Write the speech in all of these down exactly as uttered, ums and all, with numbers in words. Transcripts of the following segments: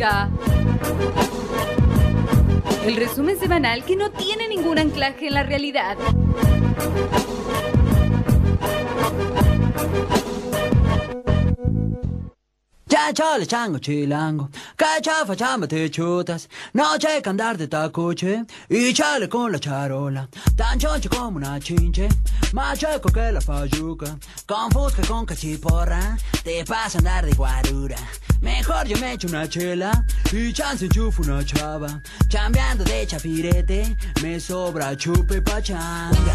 música. El resumen semanal que no tiene ningún anclaje en la realidad. Ya chale chango chilango, cachafa chamba te chutas, noche que andar de tacoche y chale con la charola, tan choncho como una chinche, más chueco que la fayuca, con fusca con cachiporra, te pasa andar de guarura. Mejor yo me echo una chela y chance enchufo una chava, chambeando de chapirete, me sobra chupe y pachanga.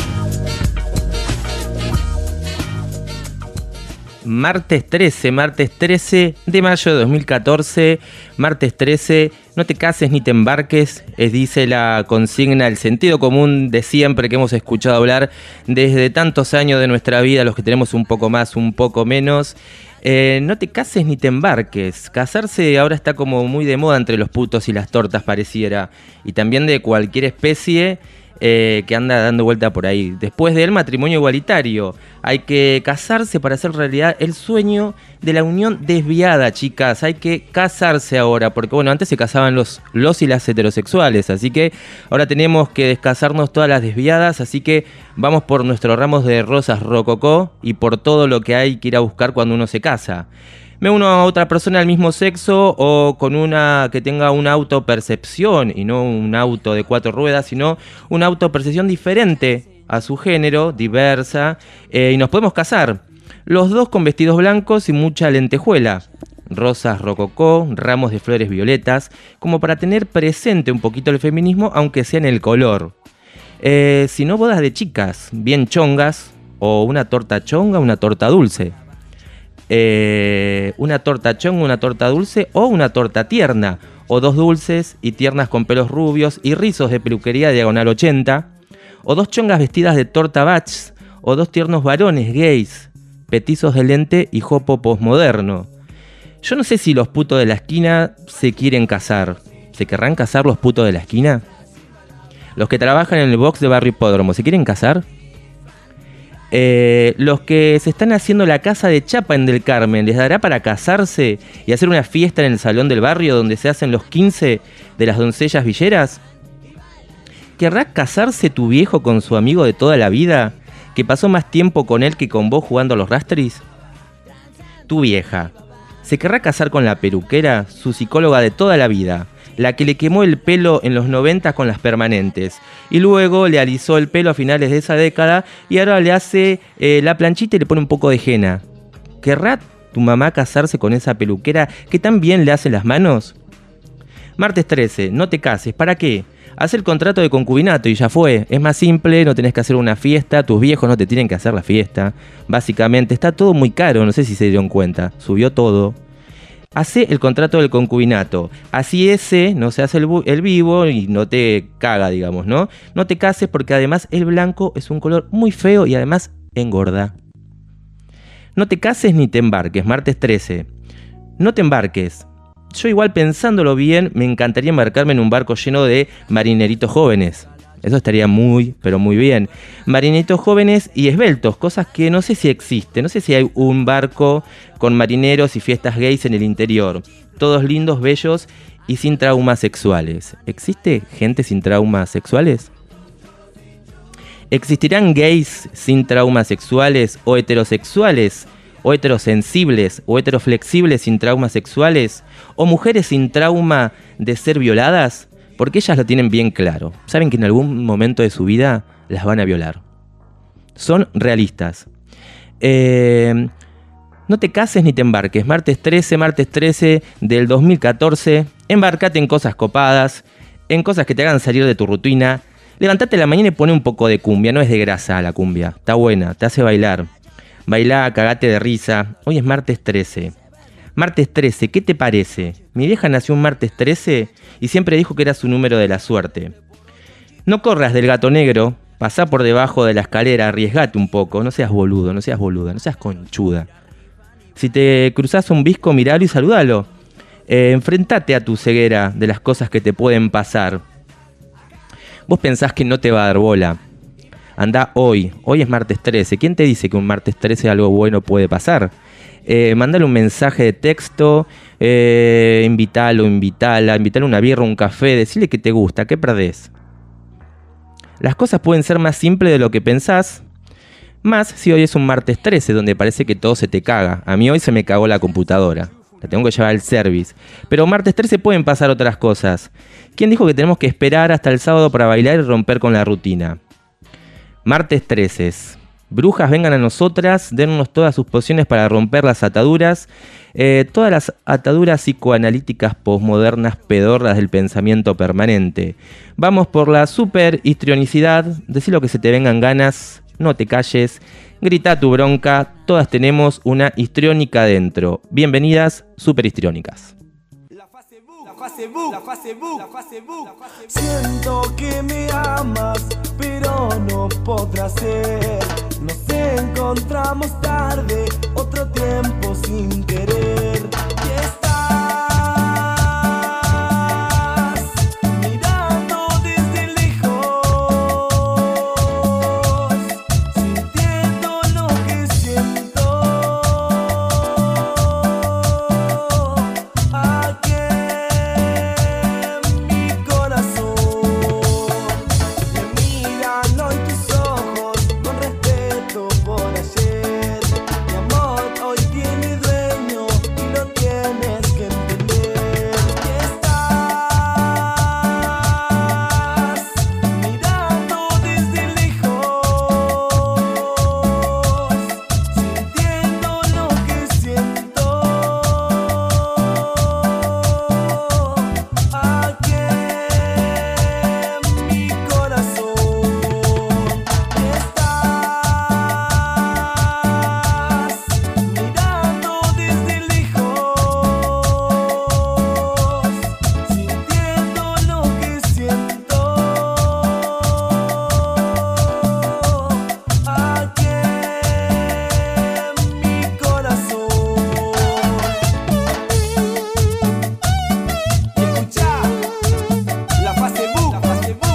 Martes trece, martes trece de mayo de dos mil catorce, martes trece, no te cases ni te embarques, es, dice la consigna, el sentido común de siempre que hemos escuchado hablar desde tantos años de nuestra vida, los que tenemos un poco más, un poco menos. Eh, no te cases ni te embarques. Casarse ahora está como muy de moda entre los putos y las tortas, pareciera, y también de cualquier especie. Eh, que anda dando vuelta por ahí. Después del matrimonio igualitario, hay que casarse para hacer realidad el sueño de la unión desviada, chicas. Hay que casarse ahora, porque bueno, antes se casaban los, los y las heterosexuales, así que ahora tenemos que descasarnos todas las desviadas, así que vamos por nuestros ramos de rosas rococó y por todo lo que hay que ir a buscar cuando uno se casa. Me uno a otra persona del mismo sexo o con una que tenga una autopercepción y no un auto de cuatro ruedas, sino una autopercepción diferente a su género, diversa, eh, y nos podemos casar. Los dos con vestidos blancos y mucha lentejuela, rosas rococó, ramos de flores violetas, como para tener presente un poquito el feminismo, aunque sea en el color. Eh, si no, bodas de chicas, bien chongas, o una torta chonga, una torta dulce. Eh, una torta chonga, una torta dulce o una torta tierna, o dos dulces y tiernas con pelos rubios y rizos de peluquería de diagonal ochenta, o dos chongas vestidas de torta bats, o dos tiernos varones gays, petizos de lente y jopo posmoderno. Yo no sé si los putos de la esquina se quieren casar. ¿Se querrán casar los putos de la esquina? Los que trabajan en el box de Barrio Hipódromo, ¿se quieren casar? Eh, los que se están haciendo la casa de chapa en Del Carmen, ¿les dará para casarse y hacer una fiesta en el salón del barrio donde se hacen los quince de las doncellas villeras? ¿Querrá casarse tu viejo con su amigo de toda la vida, que pasó más tiempo con él que con vos jugando a los rastris? Tu vieja, ¿se querrá casar con la peluquera, su psicóloga de toda la vida, la que le quemó el pelo en los noventa con las permanentes y luego le alisó el pelo a finales de esa década y ahora le hace eh, la planchita y le pone un poco de henna? ¿Querrá tu mamá casarse con esa peluquera que tan bien le hace las manos? Martes trece, no te cases, ¿para qué? Haz el contrato de concubinato y ya fue. Es más simple, no tenés que hacer una fiesta, tus viejos no te tienen que hacer la fiesta. Básicamente está todo muy caro, no sé si se dieron cuenta, subió todo. Hacé el contrato del concubinato, así ese no se hace el, el vivo y no te caga, digamos, ¿no? No te cases porque además el blanco es un color muy feo y además engorda. No te cases ni te embarques, martes trece. No te embarques. Yo igual pensándolo bien, me encantaría embarcarme en un barco lleno de marineritos jóvenes. Eso estaría muy, pero muy bien. Marineritos jóvenes y esbeltos, cosas que no sé si existen. No sé si hay un barco con marineros y fiestas gays en el interior. Todos lindos, bellos y sin traumas sexuales. ¿Existe gente sin traumas sexuales? ¿Existirán gays sin traumas sexuales o heterosexuales? ¿O heterosensibles o heteroflexibles sin traumas sexuales? ¿O mujeres sin trauma de ser violadas? Porque ellas lo tienen bien claro. Saben que en algún momento de su vida las van a violar. Son realistas. Eh, no te cases ni te embarques. Martes trece, martes trece del dos mil catorce. Embarcate en cosas copadas, en cosas que te hagan salir de tu rutina. Levantate a la mañana y pone un poco de cumbia. No es de grasa la cumbia. Está buena, te hace bailar. Bailá, cagate de risa. Hoy es martes trece. Martes trece, ¿qué te parece? Mi vieja nació un martes trece y siempre dijo que era su número de la suerte. No corras del gato negro, pasá por debajo de la escalera, arriesgate un poco, no seas boludo, no seas boluda, no seas conchuda. Si te cruzás un visco, miralo y saludalo. Eh, enfrentate a tu ceguera de las cosas que te pueden pasar. Vos pensás que no te va a dar bola. Andá hoy, hoy es martes trece. ¿Quién te dice que un martes trece algo bueno puede pasar? eh, mandale un mensaje de texto, eh, invitalo, invitala, invitale una birra, un café, decirle que te gusta, ¿qué perdés? Las cosas pueden ser más simples de lo que pensás, más si hoy es un martes trece, donde parece que todo se te caga. A mí hoy se me cagó la computadora, la tengo que llevar al service. Pero martes trece pueden pasar otras cosas. ¿Quién dijo que tenemos que esperar hasta el sábado para bailar y romper con la rutina? Martes trece. Brujas, vengan a nosotras, dennos todas sus pociones para romper las ataduras, eh, todas las ataduras psicoanalíticas posmodernas pedorras del pensamiento permanente. Vamos por la super histrionicidad, decí lo que se te vengan ganas, no te calles, grita tu bronca, todas tenemos una histriónica dentro. Bienvenidas, super histriónicas. Siento que me amas, pero no podrá ser. Nos encontramos tarde, otro tiempo sin querer. Y estás mirando desde lejos, sintiendo lo que siento. Aquí en mi corazón me miran hoy tus ojos con respeto por ayer. Mi amor hoy tiene dueño y lo tienes que entender. Y estás mirando desde lejos, sintiendo lo que siento. Aquí en mi corazón estás mirando desde lejos, sintiendo lo que siento. Aquí en mi corazón. Escucha la fase bu, la fase bu, la fase bu.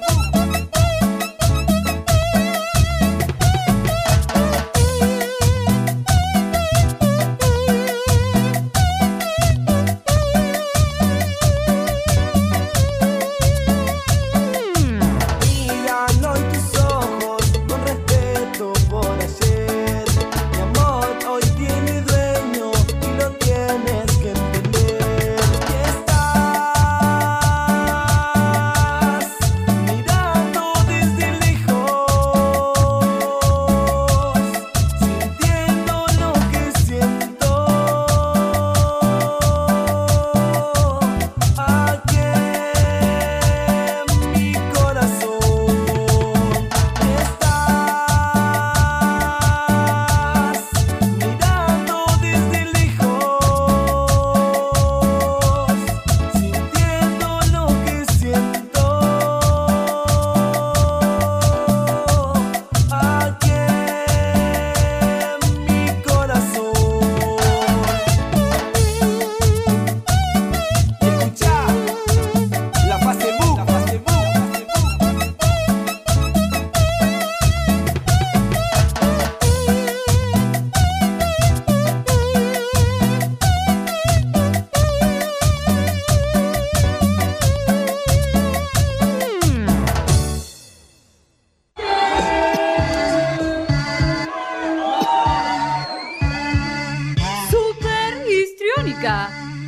Miran hoy tus ojos con respeto por ayer. Mi amor hoy tiene dueño y lo tienes que entender. Y estás mirando desde lejos, sintiendo lo que siento. Aquí en mi corazón estás mirando desde lejos, sintiendo lo que siento. Aquí en mi corazón. Escucha la fase bu, la fase bu, la fase bu. Super histriónica.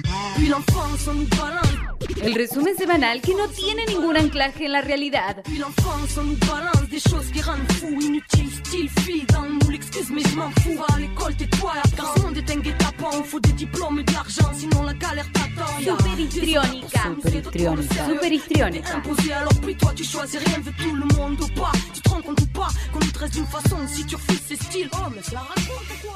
El resumen semanal que no tiene ningún anclaje en la realidad. Depuis l'enfance, on nous balance des choses qui rendent fou, inutile, style, fille, dans le moule, excuse, mais je m'en fous. À l'école, tais-toi, la France, le monde est un guet-apens, faut des diplômes et de l'argent, sinon la galère t'attend. Super histriónica. Super histriónica. Super histriónica. Imposé, alors puis toi, tu choisis rien, veut tout le monde ou pas. Tu te rends compte ou pas qu'on nous dresse d'une façon, si tu refuses, c'est style. Oh, mais je la raconte, quoi.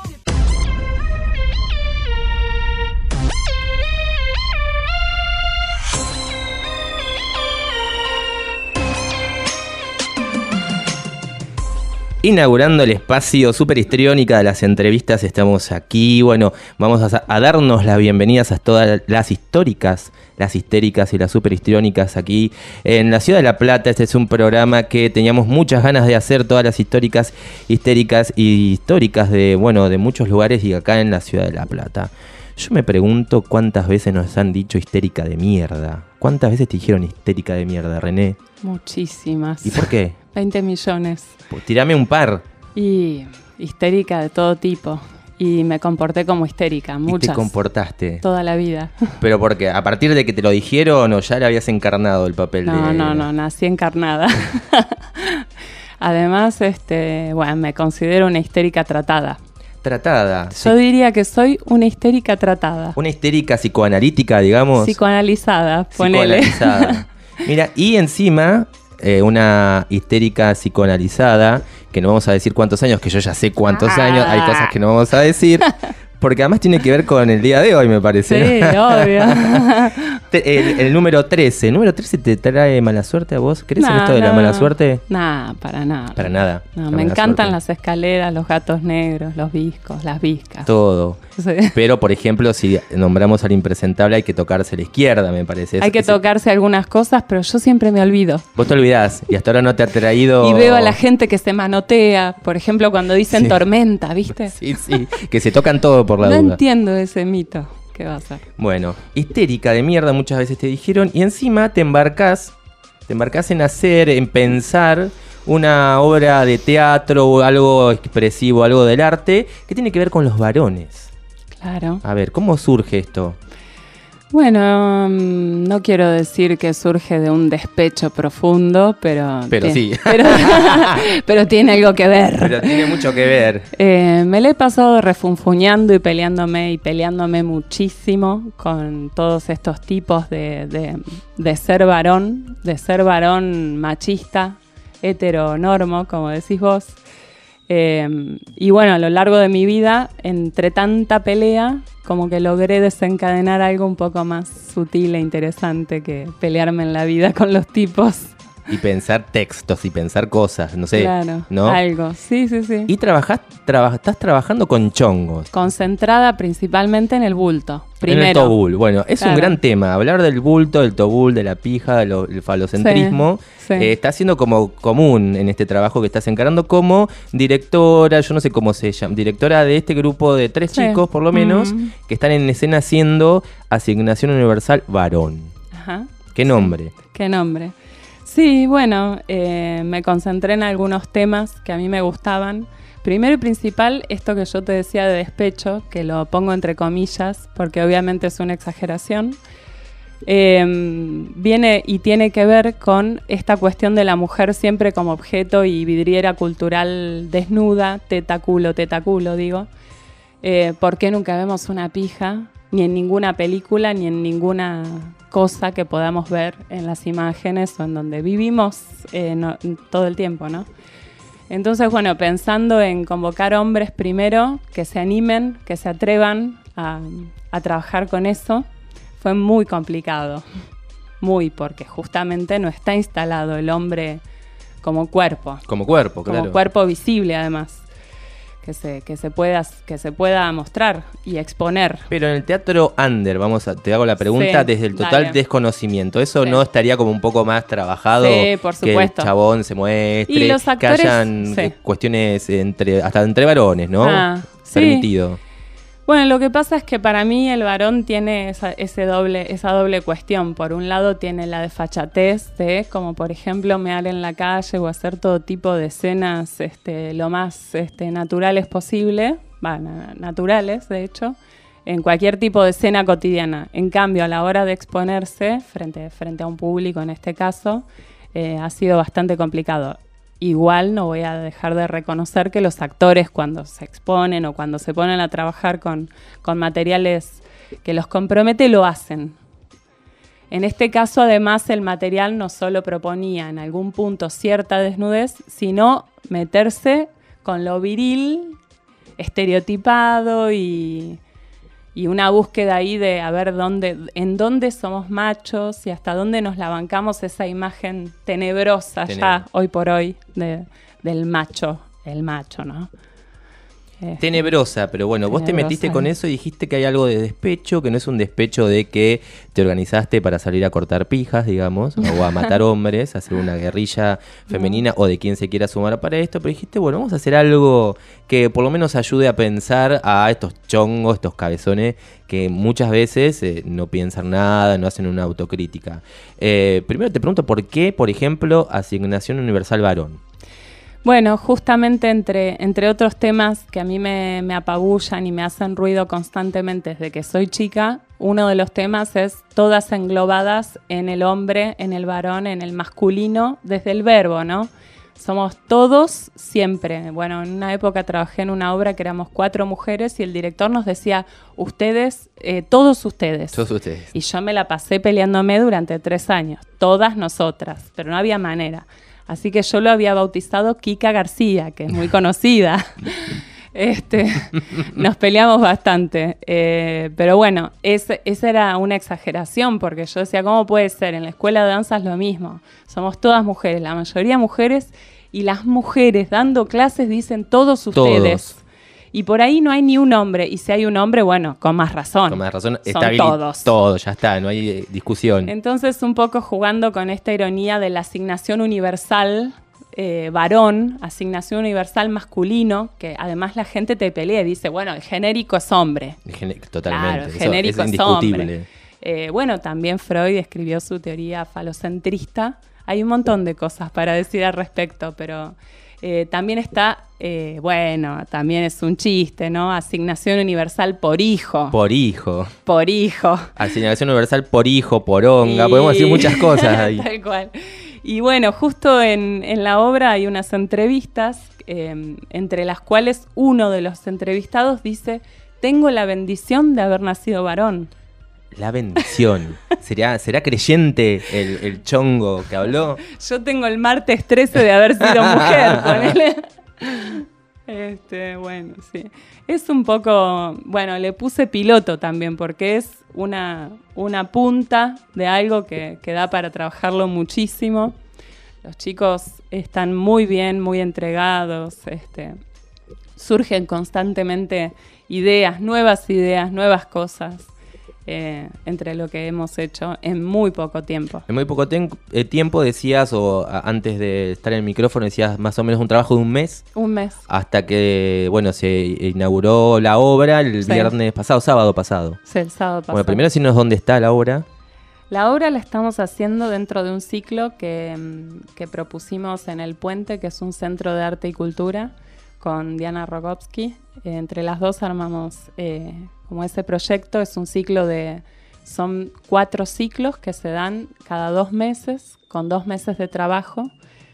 Inaugurando el espacio Super Histriónica de las entrevistas, estamos aquí. Bueno, vamos a, a darnos las bienvenidas a todas las históricas, las histéricas y las super histriónicas aquí en la ciudad de La Plata. Este es un programa que teníamos muchas ganas de hacer, todas las históricas, histéricas y históricas de, bueno, de muchos lugares y acá en la ciudad de La Plata. Yo me pregunto cuántas veces nos han dicho histérica de mierda. ¿Cuántas veces te dijeron histérica de mierda, René? Muchísimas. ¿Y por qué? veinte millones. Pues tirame un par. Y histérica de todo tipo. Y me comporté como histérica, muchas. Y te comportaste. Toda la vida. ¿Pero por qué? ¿A partir de que te lo dijeron o ya le habías encarnado el papel? No, de...? no, no, nací encarnada. Además, este, bueno, me considero una histérica tratada. Tratada. Yo sí. diría que soy una histérica tratada. Una histérica psicoanalítica, digamos. Psicoanalizada, ponele. Psicoanalizada. Mira, y encima... Eh, una histérica psicoanalizada, que no vamos a decir cuántos años, que yo ya sé cuántos ah. años, hay cosas que no vamos a decir, porque además tiene que ver con el día de hoy, me parece. Sí, ¿no? Obvio. el, el número trece, ¿el número trece te trae mala suerte a vos? ¿Crees nah, en esto de no, la mala suerte? Nada, para nada. Para nada. No, me encantan suerte. Las escaleras, los gatos negros, los viscos, las viscas. Todo. Sí. Pero, por ejemplo, si nombramos al impresentable, hay que tocarse a la izquierda, me parece. Hay que ese... tocarse algunas cosas, pero yo siempre me olvido. Vos te olvidás y hasta ahora no te ha traído... Y veo a la gente que se manotea, por ejemplo, cuando dicen sí. tormenta, ¿viste? Sí, sí, que se tocan todo por la no duda. No entiendo ese mito. ¿Qué va a ser? Bueno, histérica de mierda muchas veces te dijeron y encima te embarcás, te embarcás en hacer, en pensar una obra de teatro o algo expresivo, algo del arte que tiene que ver con los varones. Claro. A ver, ¿cómo surge esto? Bueno, no quiero decir que surge de un despecho profundo, pero... Pero tiene, sí. Pero, pero tiene algo que ver. Pero tiene mucho que ver. Eh, me la he pasado refunfuñando y peleándome y peleándome muchísimo con todos estos tipos de, de, de ser varón, de ser varón machista, heteronormo, como decís vos. Eh, y bueno, a lo largo de mi vida, entre tanta pelea, como que logré desencadenar algo un poco más sutil e interesante que pelearme en la vida con los tipos. Y pensar textos y pensar cosas, no sé. Claro, ¿no? algo, sí, sí, sí. Y trabajás, traba, estás trabajando con chongos. Concentrada principalmente en el bulto, primero. En el tobul, bueno, es claro. un gran tema. Hablar del bulto, del tobul, de la pija, del falocentrismo, sí, sí. Eh, está siendo como común en este trabajo que estás encarando como directora, yo no sé cómo se llama, directora de este grupo de tres sí. chicos, por lo menos, mm. que están en escena haciendo Asignación Universal Varón. Ajá. ¿Qué nombre? ¿Qué nombre? Sí, bueno, eh, me concentré en algunos temas que a mí me gustaban. Primero y principal, esto que yo te decía de despecho, que lo pongo entre comillas, porque obviamente es una exageración, eh, viene y tiene que ver con esta cuestión de la mujer siempre como objeto y vidriera cultural desnuda, teta culo, teta culo, digo. Eh, ¿Por qué nunca vemos una pija? Ni en ninguna película, ni en ninguna cosa que podamos ver en las imágenes o en donde vivimos eh, no, todo el tiempo, ¿no? Entonces, bueno, pensando en convocar hombres primero, que se animen, que se atrevan a, a trabajar con eso, fue muy complicado. Muy, porque justamente no está instalado el hombre como cuerpo. Como cuerpo, claro. Como cuerpo visible, además. Que se, que, se pueda, que se pueda mostrar y exponer. Pero en el teatro under, vamos a, te hago la pregunta, sí, desde el total dale. desconocimiento, ¿eso sí. no estaría como un poco más trabajado? Sí, por supuesto. Que el chabón se muestre, y los actores, que hayan sí. cuestiones entre hasta entre varones, ¿no? Ah, permitido. Sí. Bueno, lo que pasa es que para mí el varón tiene esa, ese doble, esa doble cuestión. Por un lado tiene la desfachatez de, como por ejemplo, mear en la calle o hacer todo tipo de escenas este, lo más este, naturales posible, bueno, naturales de hecho, en cualquier tipo de escena cotidiana. En cambio, a la hora de exponerse frente, frente a un público, en este caso, eh, ha sido bastante complicado. Igual no voy a dejar de reconocer que los actores cuando se exponen o cuando se ponen a trabajar con, con materiales que los compromete, lo hacen. En este caso, además, el material no solo proponía en algún punto cierta desnudez, sino meterse con lo viril, estereotipado y, y una búsqueda ahí de a ver dónde, en dónde somos machos y hasta dónde nos la bancamos esa imagen tenebrosa Tenebro. ya hoy por hoy de, del macho el macho, ¿no? Este, Tenebrosa, pero bueno, vos te tenebrosa, metiste con ¿eh? eso y dijiste que hay algo de despecho, que no es un despecho de que te organizaste para salir a cortar pijas, digamos, o a matar hombres, a hacer una guerrilla femenina o de quien se quiera sumar para esto, pero dijiste, bueno, vamos a hacer algo que por lo menos ayude a pensar a estos chongos, estos cabezones que muchas veces eh, no piensan nada, no hacen una autocrítica. Eh, primero te pregunto, ¿por qué, por ejemplo, Asignación Universal Varón? Bueno, justamente entre, entre otros temas que a mí me, me apabullan y me hacen ruido constantemente desde que soy chica, uno de los temas es todas englobadas en el hombre, en el varón, en el masculino, desde el verbo, ¿no? Somos todos siempre. Bueno, en una época trabajé en una obra que éramos cuatro mujeres y el director nos decía, ustedes, eh, todos ustedes. Todos ustedes. Y yo me la pasé peleándome durante tres años, todas nosotras, pero no había manera. Así que yo lo había bautizado Kika García, que es muy conocida. Este, nos peleamos bastante. Eh, pero bueno, ese, esa era una exageración, porque yo decía, ¿cómo puede ser? En la escuela de danza es lo mismo. Somos todas mujeres, la mayoría mujeres, y las mujeres dando clases dicen todos ustedes. Todos. Y por ahí no hay ni un hombre. Y si hay un hombre, bueno, con más razón. Con más razón, Son está bien. todos. Todo, ya está, no hay eh, discusión. Entonces, un poco jugando con esta ironía de la asignación universal eh, varón, asignación universal masculino, que además la gente te pelea y dice, bueno, el genérico es hombre. Gen- Totalmente, Claro, el eso genérico es es indiscutible. hombre. Eh, bueno, también Freud escribió su teoría falocentrista. Hay un montón de cosas para decir al respecto, pero eh, también está, eh, bueno, también es un chiste, ¿no? Asignación universal por hijo. Por hijo. Por hijo. Asignación universal por hijo, poronga, Y- podemos decir muchas cosas ahí. Tal cual. Y bueno, justo en, en la obra hay unas entrevistas, eh, entre las cuales uno de los entrevistados dice, tengo la bendición de haber nacido varón. La bendición. ¿Será, será creyente el, el chongo que habló? Yo tengo el martes trece de haber sido mujer, ponele. Este, bueno, sí. Es un poco, bueno, le puse piloto también porque es una, una punta de algo que, que da para trabajarlo muchísimo. Los chicos están muy bien, muy entregados, este, surgen constantemente ideas, nuevas ideas, nuevas cosas. Eh, entre lo que hemos hecho en muy poco tiempo. En muy poco ten- eh, tiempo decías, o a- antes de estar en el micrófono, decías más o menos un trabajo de un mes, Un mes. hasta que, bueno, se inauguró la obra el Sí. viernes pasado, sábado pasado. Sí, el sábado pasado. Bueno, primero decirnos dónde está la obra. La obra la estamos haciendo dentro de un ciclo que, mm, que propusimos en El Puente, que es un centro de arte y cultura, con Diana Rogovsky. Eh, entre las dos armamos eh, como ese proyecto. Es un ciclo de... Son cuatro ciclos que se dan cada dos meses, con dos meses de trabajo.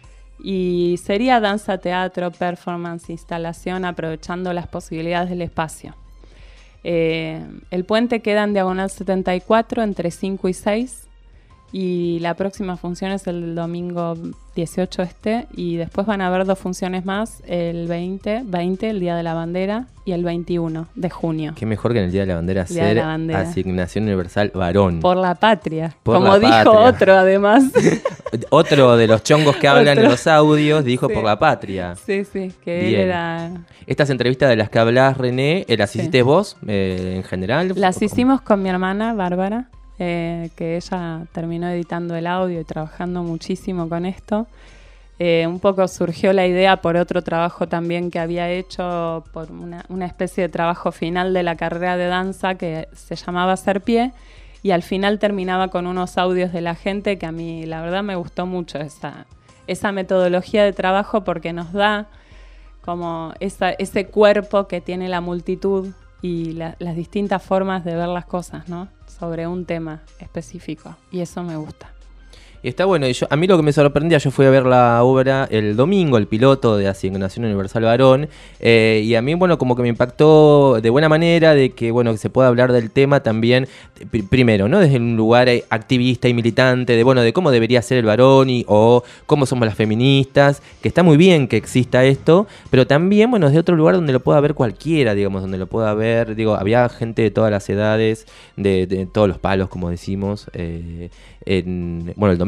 Y sería danza, teatro, performance, instalación, aprovechando las posibilidades del espacio. Eh, el Puente queda en Diagonal setenta y cuatro, entre cinco y seis. Y la próxima función es el domingo dieciocho este. Y después van a haber dos funciones más, el veinte, veinte, el Día de la Bandera, y el veintiuno de junio. Qué mejor que en el Día de la Bandera Día de hacer la Bandera. Asignación Universal Varón. Por la patria, Por como la dijo patria. otro además. Otro de los chongos que hablan Otro. en los audios dijo Sí. por la patria. Sí, sí, que él Bien. era... Estas entrevistas de las que hablas, René, ¿las Sí. hiciste vos eh, en general? Las ¿O cómo? hicimos con mi hermana Bárbara, eh, que ella terminó editando el audio y trabajando muchísimo con esto. Eh, un poco surgió la idea por otro trabajo también que había hecho, por una, una especie de trabajo final de la carrera de danza que se llamaba Hacer Pie, y al final terminaba con unos audios de la gente que a mí la verdad me gustó mucho esa, esa metodología de trabajo, porque nos da como esa, ese cuerpo que tiene la multitud y la- las distintas formas de ver las cosas, ¿no? Sobre un tema específico, y eso me gusta. Y está bueno, y yo, a mí lo que me sorprendía, yo fui a ver la obra el domingo, el piloto de Asignación Universal Varón, eh, y a mí, bueno, como que me impactó de buena manera de que, bueno, que se pueda hablar del tema también, pr- primero, ¿no? Desde un lugar eh, activista y militante, de, bueno, de cómo debería ser el varón y, o cómo somos las feministas, que está muy bien que exista esto, pero también, bueno, desde otro lugar donde lo pueda ver cualquiera, digamos, donde lo pueda ver, digo, había gente de todas las edades, de, de todos los palos, como decimos, eh, en, bueno, el domingo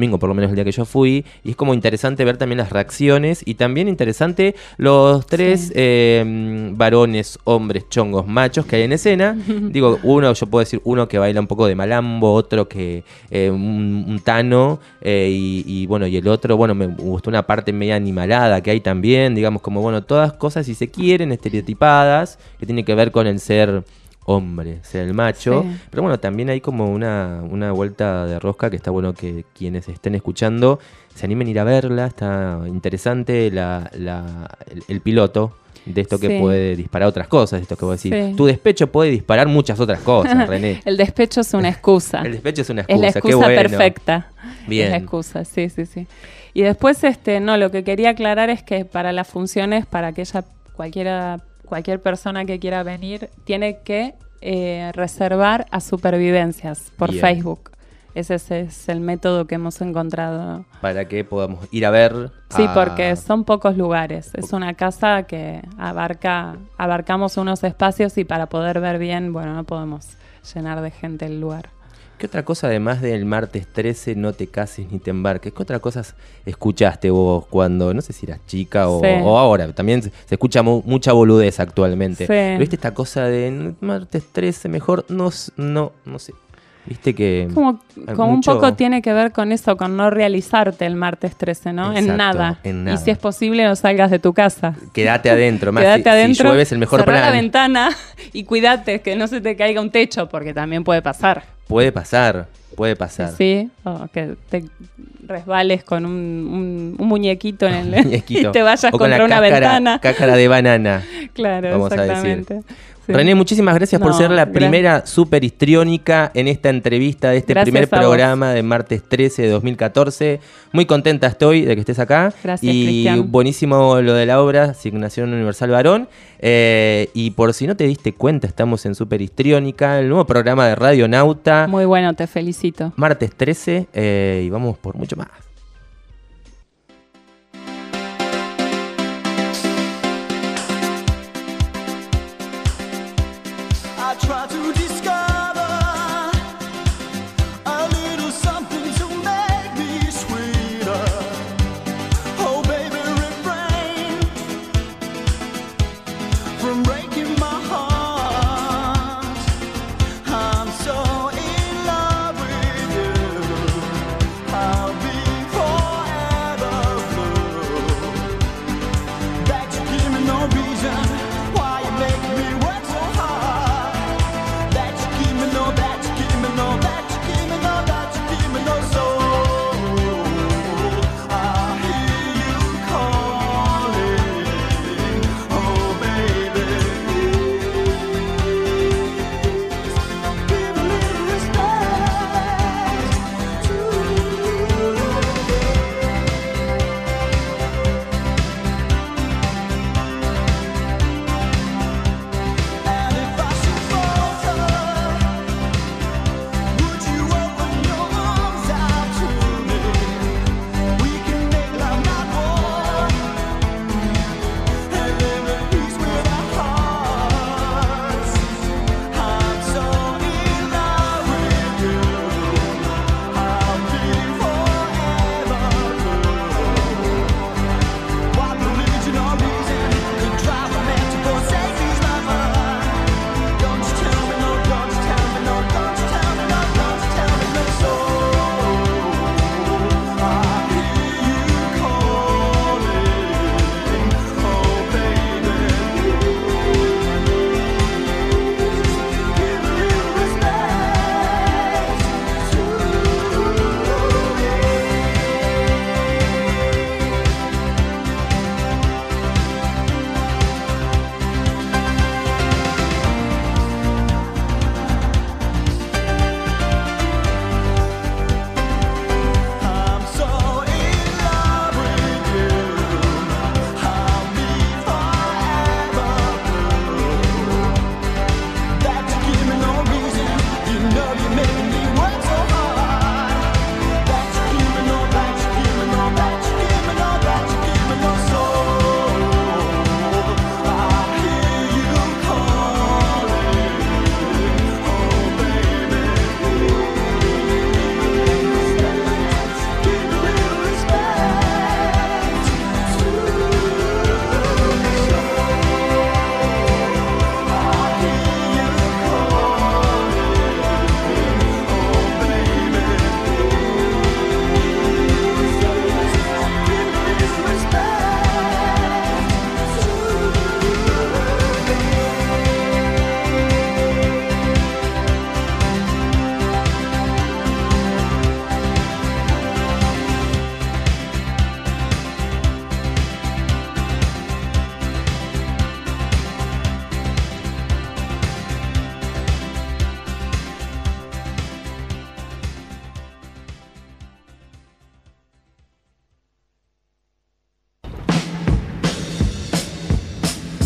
domingo por lo menos el día que yo fui, y es como interesante ver también las reacciones y también interesante los tres Sí. eh, varones, hombres, chongos, machos que hay en escena. Digo, uno, yo puedo decir uno que baila un poco de malambo, otro que eh, un, un tano eh, y, y bueno, y el otro, bueno, me gustó una parte media animalada que hay también, digamos, como bueno, todas cosas, si se quieren, estereotipadas, que tiene que ver con el ser hombre, ser el macho, Sí. pero bueno, también hay como una, una vuelta de rosca que está bueno que quienes estén escuchando se animen a ir a verla, está interesante la, la, el, el piloto de esto que Sí. puede disparar otras cosas, esto que vos decís. Sí. Tu despecho puede disparar muchas otras cosas, René. El despecho es una excusa. El despecho es una Es excusa, la qué excusa bueno. perfecta. Bien. Es la excusa, sí, sí, sí. Y después, este, no, lo que quería aclarar es que para las funciones, para aquella cualquiera, cualquier persona que quiera venir, tiene que eh, reservar a Supervivencias por Bien. Facebook. Ese es, es el método que hemos encontrado. Para que podamos ir a ver. Sí, a- porque son pocos lugares. Es una casa que abarca, abarcamos unos espacios y para poder ver bien, bueno, no podemos llenar de gente el lugar. ¿Qué otra cosa además del martes trece, no te cases ni te embarques? ¿Qué otras cosas escuchaste vos cuando, no sé si eras chica o, Sí. o ahora? También se, se escucha mu- mucha boludez actualmente. Sí. ¿Viste esta cosa de "N- martes trece mejor? No, s- no, no sé. ¿Viste que...? Como, hay como mucho- un poco tiene que ver con eso, con no realizarte el martes trece, ¿no? Exacto, en, nada. en nada. Y si es posible, no salgas de tu casa. Quédate adentro, más Quédate si, adentro, si llueve es el mejor cerrá plan. la ventana y cuídate que no se te caiga un techo, porque también puede pasar. Puede pasar, puede pasar. Sí, o que te resbales con un, un- un muñequito en el Muñequito. y te vayas O con contra la una cáscara, ventana. cáscara de banana. Claro, vamos a decir. exactamente. Sí. René, muchísimas gracias por No, ser la gra- primera súper histriónica en esta entrevista de este Gracias primer a vos. programa de martes trece de dos mil catorce. Muy contenta estoy de que estés acá. Gracias, Y Cristian. buenísimo lo de la obra, Asignación Universal Varón. Eh, y por si no te diste cuenta, estamos en Súper Histriónica, el nuevo programa de Radio Nauta. Muy bueno, te felicito. Martes trece eh, y vamos por mucho más. I try to discover a little something to make me sweeter. Oh, baby, refrain from breaking my heart. I'm so in love with you. I'll be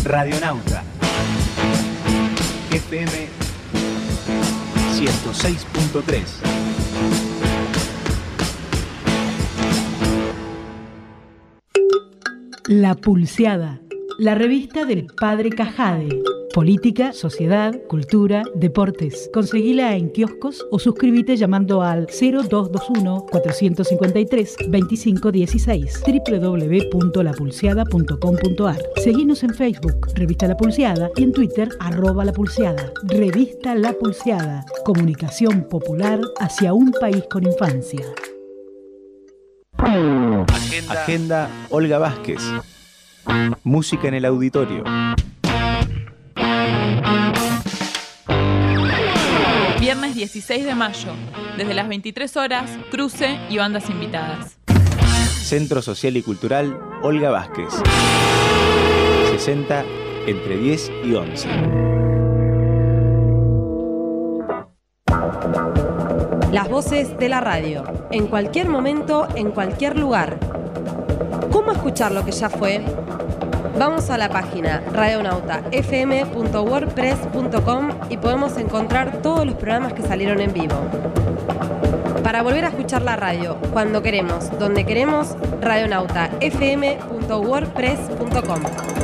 Radionauta F M ciento seis punto tres. La Pulseada, la revista del Padre Cajade. Política, sociedad, cultura, deportes. Conseguila en kioscos o suscríbete llamando al cero dos dos uno, cuatro cinco tres, dos cinco uno seis doble u doble u doble u punto la pulseada punto com punto a r. Seguinos en Facebook, Revista La Pulseada, y en Twitter, arroba La Pulseada. Revista La Pulseada, comunicación popular hacia un país con infancia. Agenda, Agenda Olga Vázquez. Música en el auditorio. Viernes dieciséis de mayo, desde las veintitrés horas, cruce y bandas invitadas. Centro Social y Cultural Olga Vázquez. sesenta entre diez y once. Las voces de la radio, en cualquier momento, en cualquier lugar. ¿Cómo escuchar lo que ya fue? Vamos a la página radionauta f m punto wordpress punto com y podemos encontrar todos los programas que salieron en vivo. Para volver a escuchar la radio, cuando queremos, donde queremos, radionauta f m punto wordpress punto com.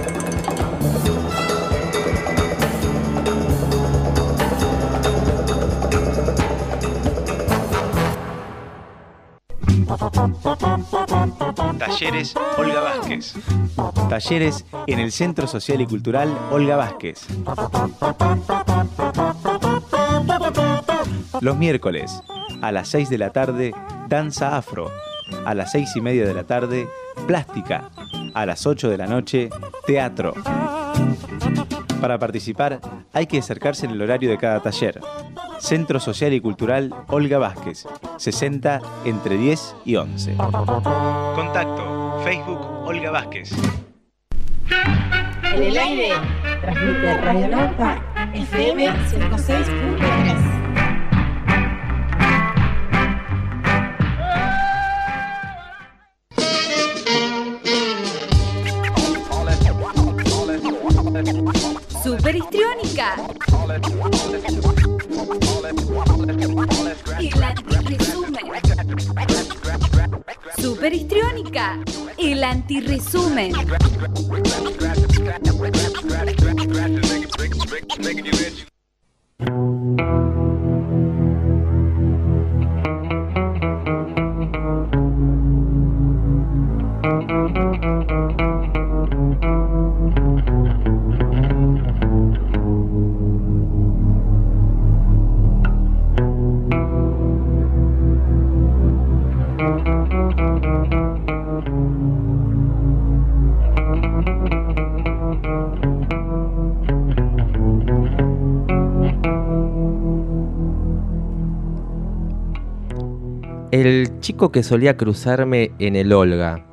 Talleres Olga Vázquez. Talleres en el Centro Social y Cultural Olga Vázquez. Los miércoles, a las seis de la tarde, danza afro. A las seis y media de la tarde, plástica. A las ocho de la noche, teatro. Para participar, hay que acercarse en el horario de cada taller. Centro Social y Cultural Olga Vázquez, sesenta entre diez y once. Contacto, Facebook Olga Vázquez. En el aire, transmite Radionauta F M ciento seis punto tres. Super histriónica. El antirresumen. Super histriónica. El antirresumen. El chico que solía cruzarme en el Olga.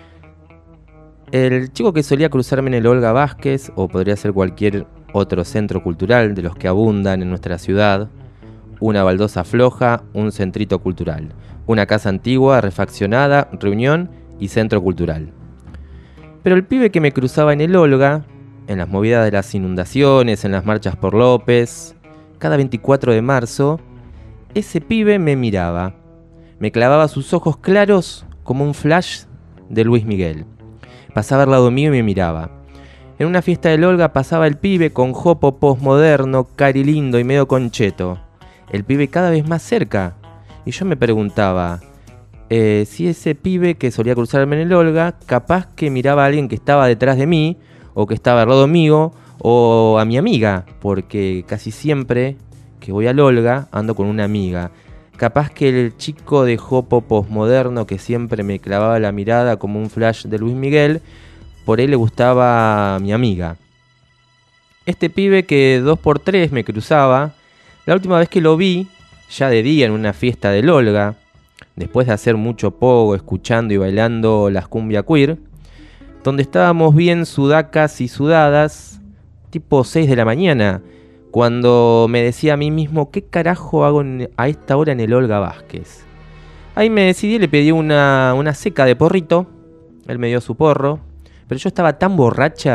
El chico que solía cruzarme en el Olga Vázquez, o podría ser cualquier otro centro cultural de los que abundan en nuestra ciudad, una baldosa floja, un centrito cultural, una casa antigua, refaccionada, reunión y centro cultural. Pero el pibe que me cruzaba en el Olga, en las movidas de las inundaciones, en las marchas por López, cada veinticuatro de marzo, ese pibe me miraba. Me clavaba sus ojos claros como un flash de Luis Miguel. Pasaba al lado mío y me miraba. En una fiesta del Olga pasaba el pibe con jopo postmoderno, cari lindo y medio concheto. El pibe cada vez más cerca. Y yo me preguntaba, eh, si ese pibe que solía cruzarme en el Olga, capaz que miraba a alguien que estaba detrás de mí, o que estaba al lado mío, o a mi amiga, porque casi siempre que voy al Olga ando con una amiga. Capaz que el chico de jopo postmoderno que siempre me clavaba la mirada como un flash de Luis Miguel, por él le gustaba a mi amiga. Este pibe que dos por tres me cruzaba, la última vez que lo vi, ya de día en una fiesta del Olga, después de hacer mucho pogo, escuchando y bailando las cumbia queer, donde estábamos bien sudacas y sudadas, tipo seis de la mañana, cuando me decía a mí mismo, ¿qué carajo hago en, a esta hora en el Olga Vázquez? Ahí me decidí, le pedí una, una seca de porrito, él me dio su porro, pero yo estaba tan borracha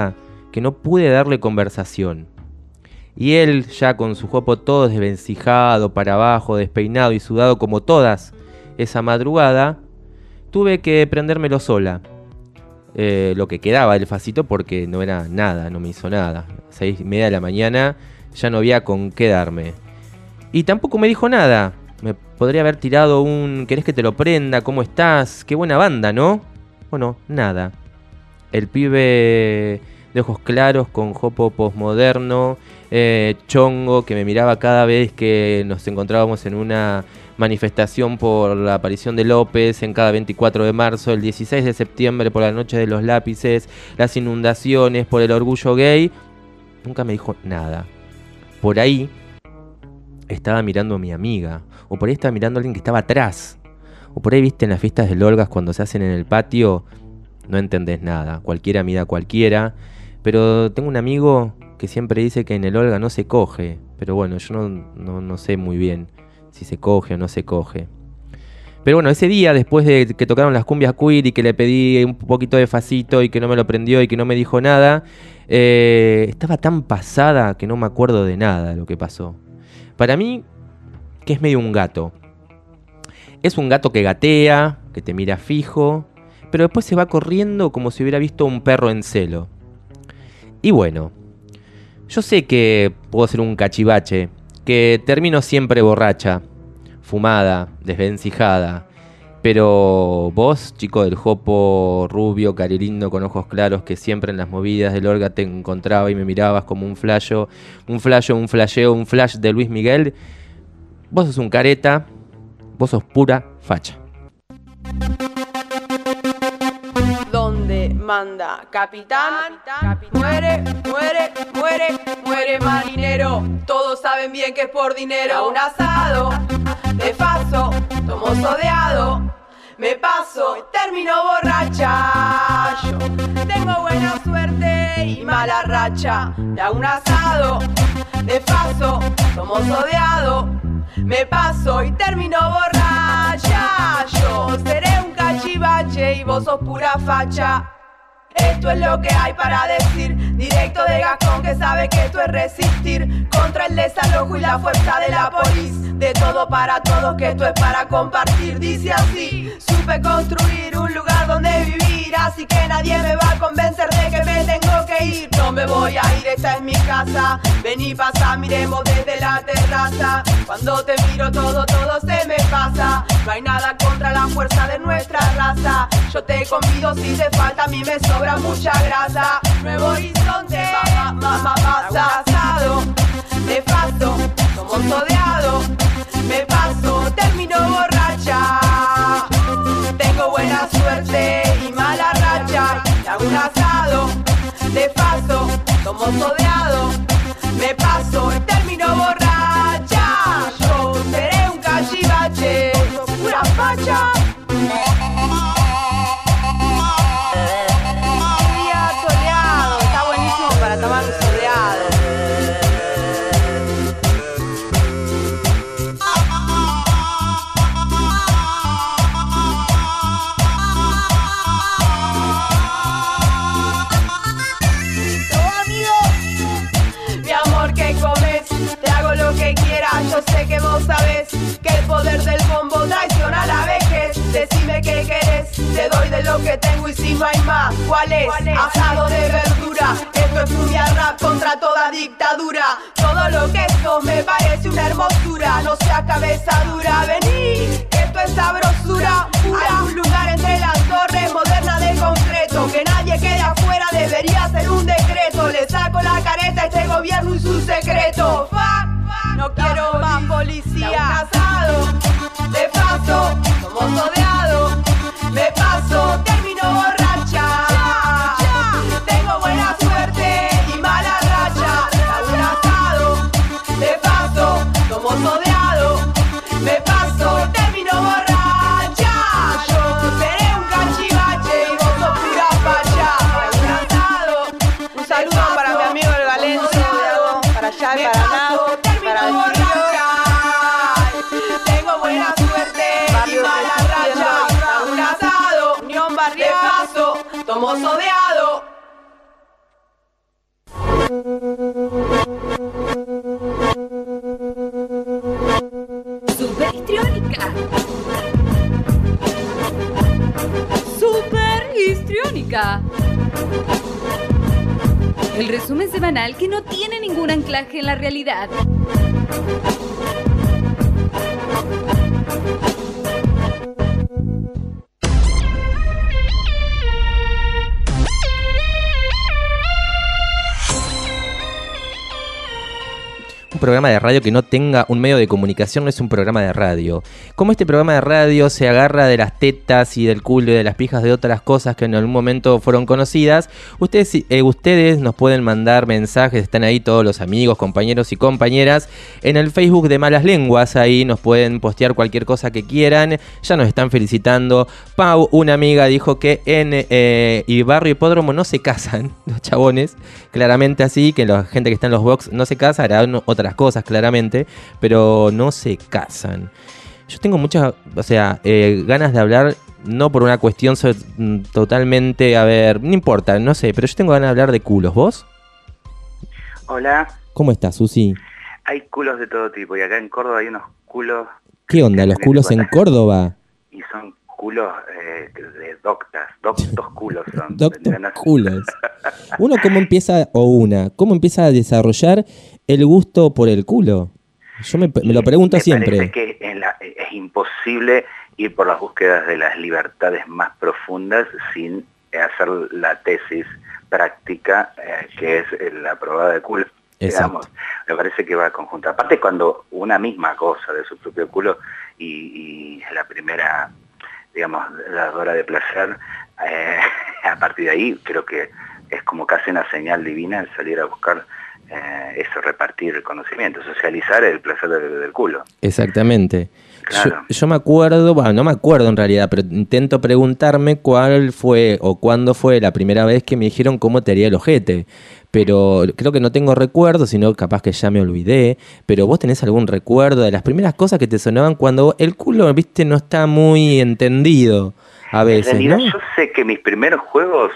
que no pude darle conversación. Y él, ya con su jopo todo desvencijado, para abajo, despeinado y sudado como todas esa madrugada, tuve que prendérmelo sola. Eh, lo que quedaba del facito, porque no era nada, no me hizo nada. Seis y media de la mañana ya no había con qué darme. Y tampoco me dijo nada. Me podría haber tirado un ¿querés que te lo prenda? ¿Cómo estás? Qué buena banda, ¿no? Bueno, nada. El pibe de ojos claros con jopo posmoderno, eh, chongo, que me miraba cada vez que nos encontrábamos en una manifestación por la aparición de López, en cada veinticuatro de marzo, el dieciséis de septiembre por la noche de los lápices, las inundaciones, por el orgullo gay. Nunca me dijo nada. Por ahí estaba mirando a mi amiga, o por ahí estaba mirando a alguien que estaba atrás, o por ahí, viste, en las fiestas del Olgas cuando se hacen en el patio, no entendés nada, cualquiera mira a cualquiera. Pero tengo un amigo que siempre dice que en el Olga no se coge, pero bueno, yo no, no, no sé muy bien si se coge o no se coge. Pero bueno, ese día, después de que tocaron las cumbias queer y que le pedí un poquito de facito y que no me lo prendió y que no me dijo nada, eh, estaba tan pasada que no me acuerdo de nada de lo que pasó. Para mí, que es medio un gato. Es un gato que gatea, que te mira fijo, pero después se va corriendo como si hubiera visto un perro en celo. Y bueno, yo sé que puedo ser un cachivache, que termino siempre borracha, fumada, desvencijada. Pero vos, chico del jopo rubio, carilindo, con ojos claros, que siempre en las movidas del Olga te encontraba y me mirabas como un flasho, un flasho, un flasheo, un flash de Luis Miguel, vos sos un careta, vos sos pura facha. Donde manda capitán, muere, muere, muere, muere marinero. Todos saben bien que es por dinero. Un asado de paso, tomo sodeado, me paso y termino borracha. Yo tengo buena suerte y mala racha. De un asado de paso, tomo sodeado, me paso y termino borracha. Yo seré un cachivache y vos sos pura facha. Esto es lo que hay para decir, directo de Gascón que sabe que esto es resistir contra el desalojo y la fuerza de la polis. De todo para todos, que esto es para compartir. Dice así: supe construir un lugar donde vivir, así que nadie me va a convencer de que me tengo que ir. No me voy a ir, esta es mi casa. Vení, pasa, miremos desde la terraza. Cuando te miro todo, todo se me pasa. No hay nada contra la fuerza de nuestra raza. Yo te convido si te falta, a mí me sobra mucha grasa. Nuevo Horizonte, mamá, mamá, pasa. Asado, de paso, como sodeado, me paso, termino borracha. Tengo buena suerte y mala racha. Y hago un asado, de paso, como sodeado, me paso y termino borracha. Yo seré un cachivache, pura facha. Día soleado, está buenísimo para tomar un soleado. Yo sé que vos sabés que el poder del bombo traiciona a la vejez. Decime qué querés, te doy de lo que tengo y si no hay más, ¿cuál es? Asado de verdura, esto es cumbia rap contra toda dictadura. Todo lo que esto me parece una hermosura, no sea cabeza dura, vení, que esto es sabrosura. Hay un lugar entre las torres, moderna de concreto, que nadie quede afuera, debería ser un decreto. Le saco la careta a este gobierno y su secreto. Fuck. No quiero más policía. Un asado, de paso, como sodeado, me paso, termino borracha. Tengo buena suerte y mala racha. Un asado, de paso, como sodeado, me paso, termino borracha. Yo seré un cachivache y vos sos pura facha. Un asado, un saludo para mi amigo el Galenzo, para allá y para acá. Tengo buena suerte y mala racha. Un asado, unión barrial, de paso, tomo sodeado. histriónica. Super histriónica. El resumen semanal que no tiene ningún anclaje en la realidad. Un programa de radio que no tenga un medio de comunicación no es un programa de radio. Como este programa de radio se agarra de las tetas y del culo y de las pijas de otras cosas que en algún momento fueron conocidas, ustedes, eh, ustedes nos pueden mandar mensajes, están ahí todos los amigos, compañeros y compañeras, en el Facebook de Malas Lenguas, ahí nos pueden postear cualquier cosa que quieran, ya nos están felicitando. Pau, una amiga, dijo que en eh, Barrio Hipódromo no se casan los chabones, claramente así, que la gente que está en los box no se casa, harán otras cosas claramente, pero no se casan. Yo tengo muchas, o sea, eh, ganas de hablar, no por una cuestión so, totalmente, a ver, no importa, no sé, pero yo tengo ganas de hablar de culos. ¿Vos? Hola. ¿Cómo estás, Susi? Hay culos de todo tipo y acá en Córdoba hay unos culos... ¿Qué onda, los culos en Córdoba? Y son culos eh, de doctas, doctos culos son. Doctos culos. Uno cómo empieza, o una, cómo empieza a desarrollar el gusto por el culo. Yo me, me lo pregunto me siempre. Parece que en la, es imposible ir por las búsquedas de las libertades más profundas sin hacer la tesis práctica eh, que es la probada de culo. Digamos, me parece que va conjunta. Aparte cuando una misma cosa de su propio culo y, y la primera, digamos, dadora de placer, eh, a partir de ahí creo que es como casi una señal divina el salir a buscar eh, eso, repartir el conocimiento, socializar el placer del, del culo. Exactamente. Claro. Yo, yo me acuerdo, bueno, no me acuerdo en realidad, pero intento preguntarme cuál fue o cuándo fue la primera vez que me dijeron cómo te haría el ojete. Pero creo que no tengo recuerdo, sino capaz que ya me olvidé. Pero vos tenés algún recuerdo de las primeras cosas que te sonaban cuando el culo, viste, no está muy entendido a veces, en realidad, ¿no? yo sé que mis primeros juegos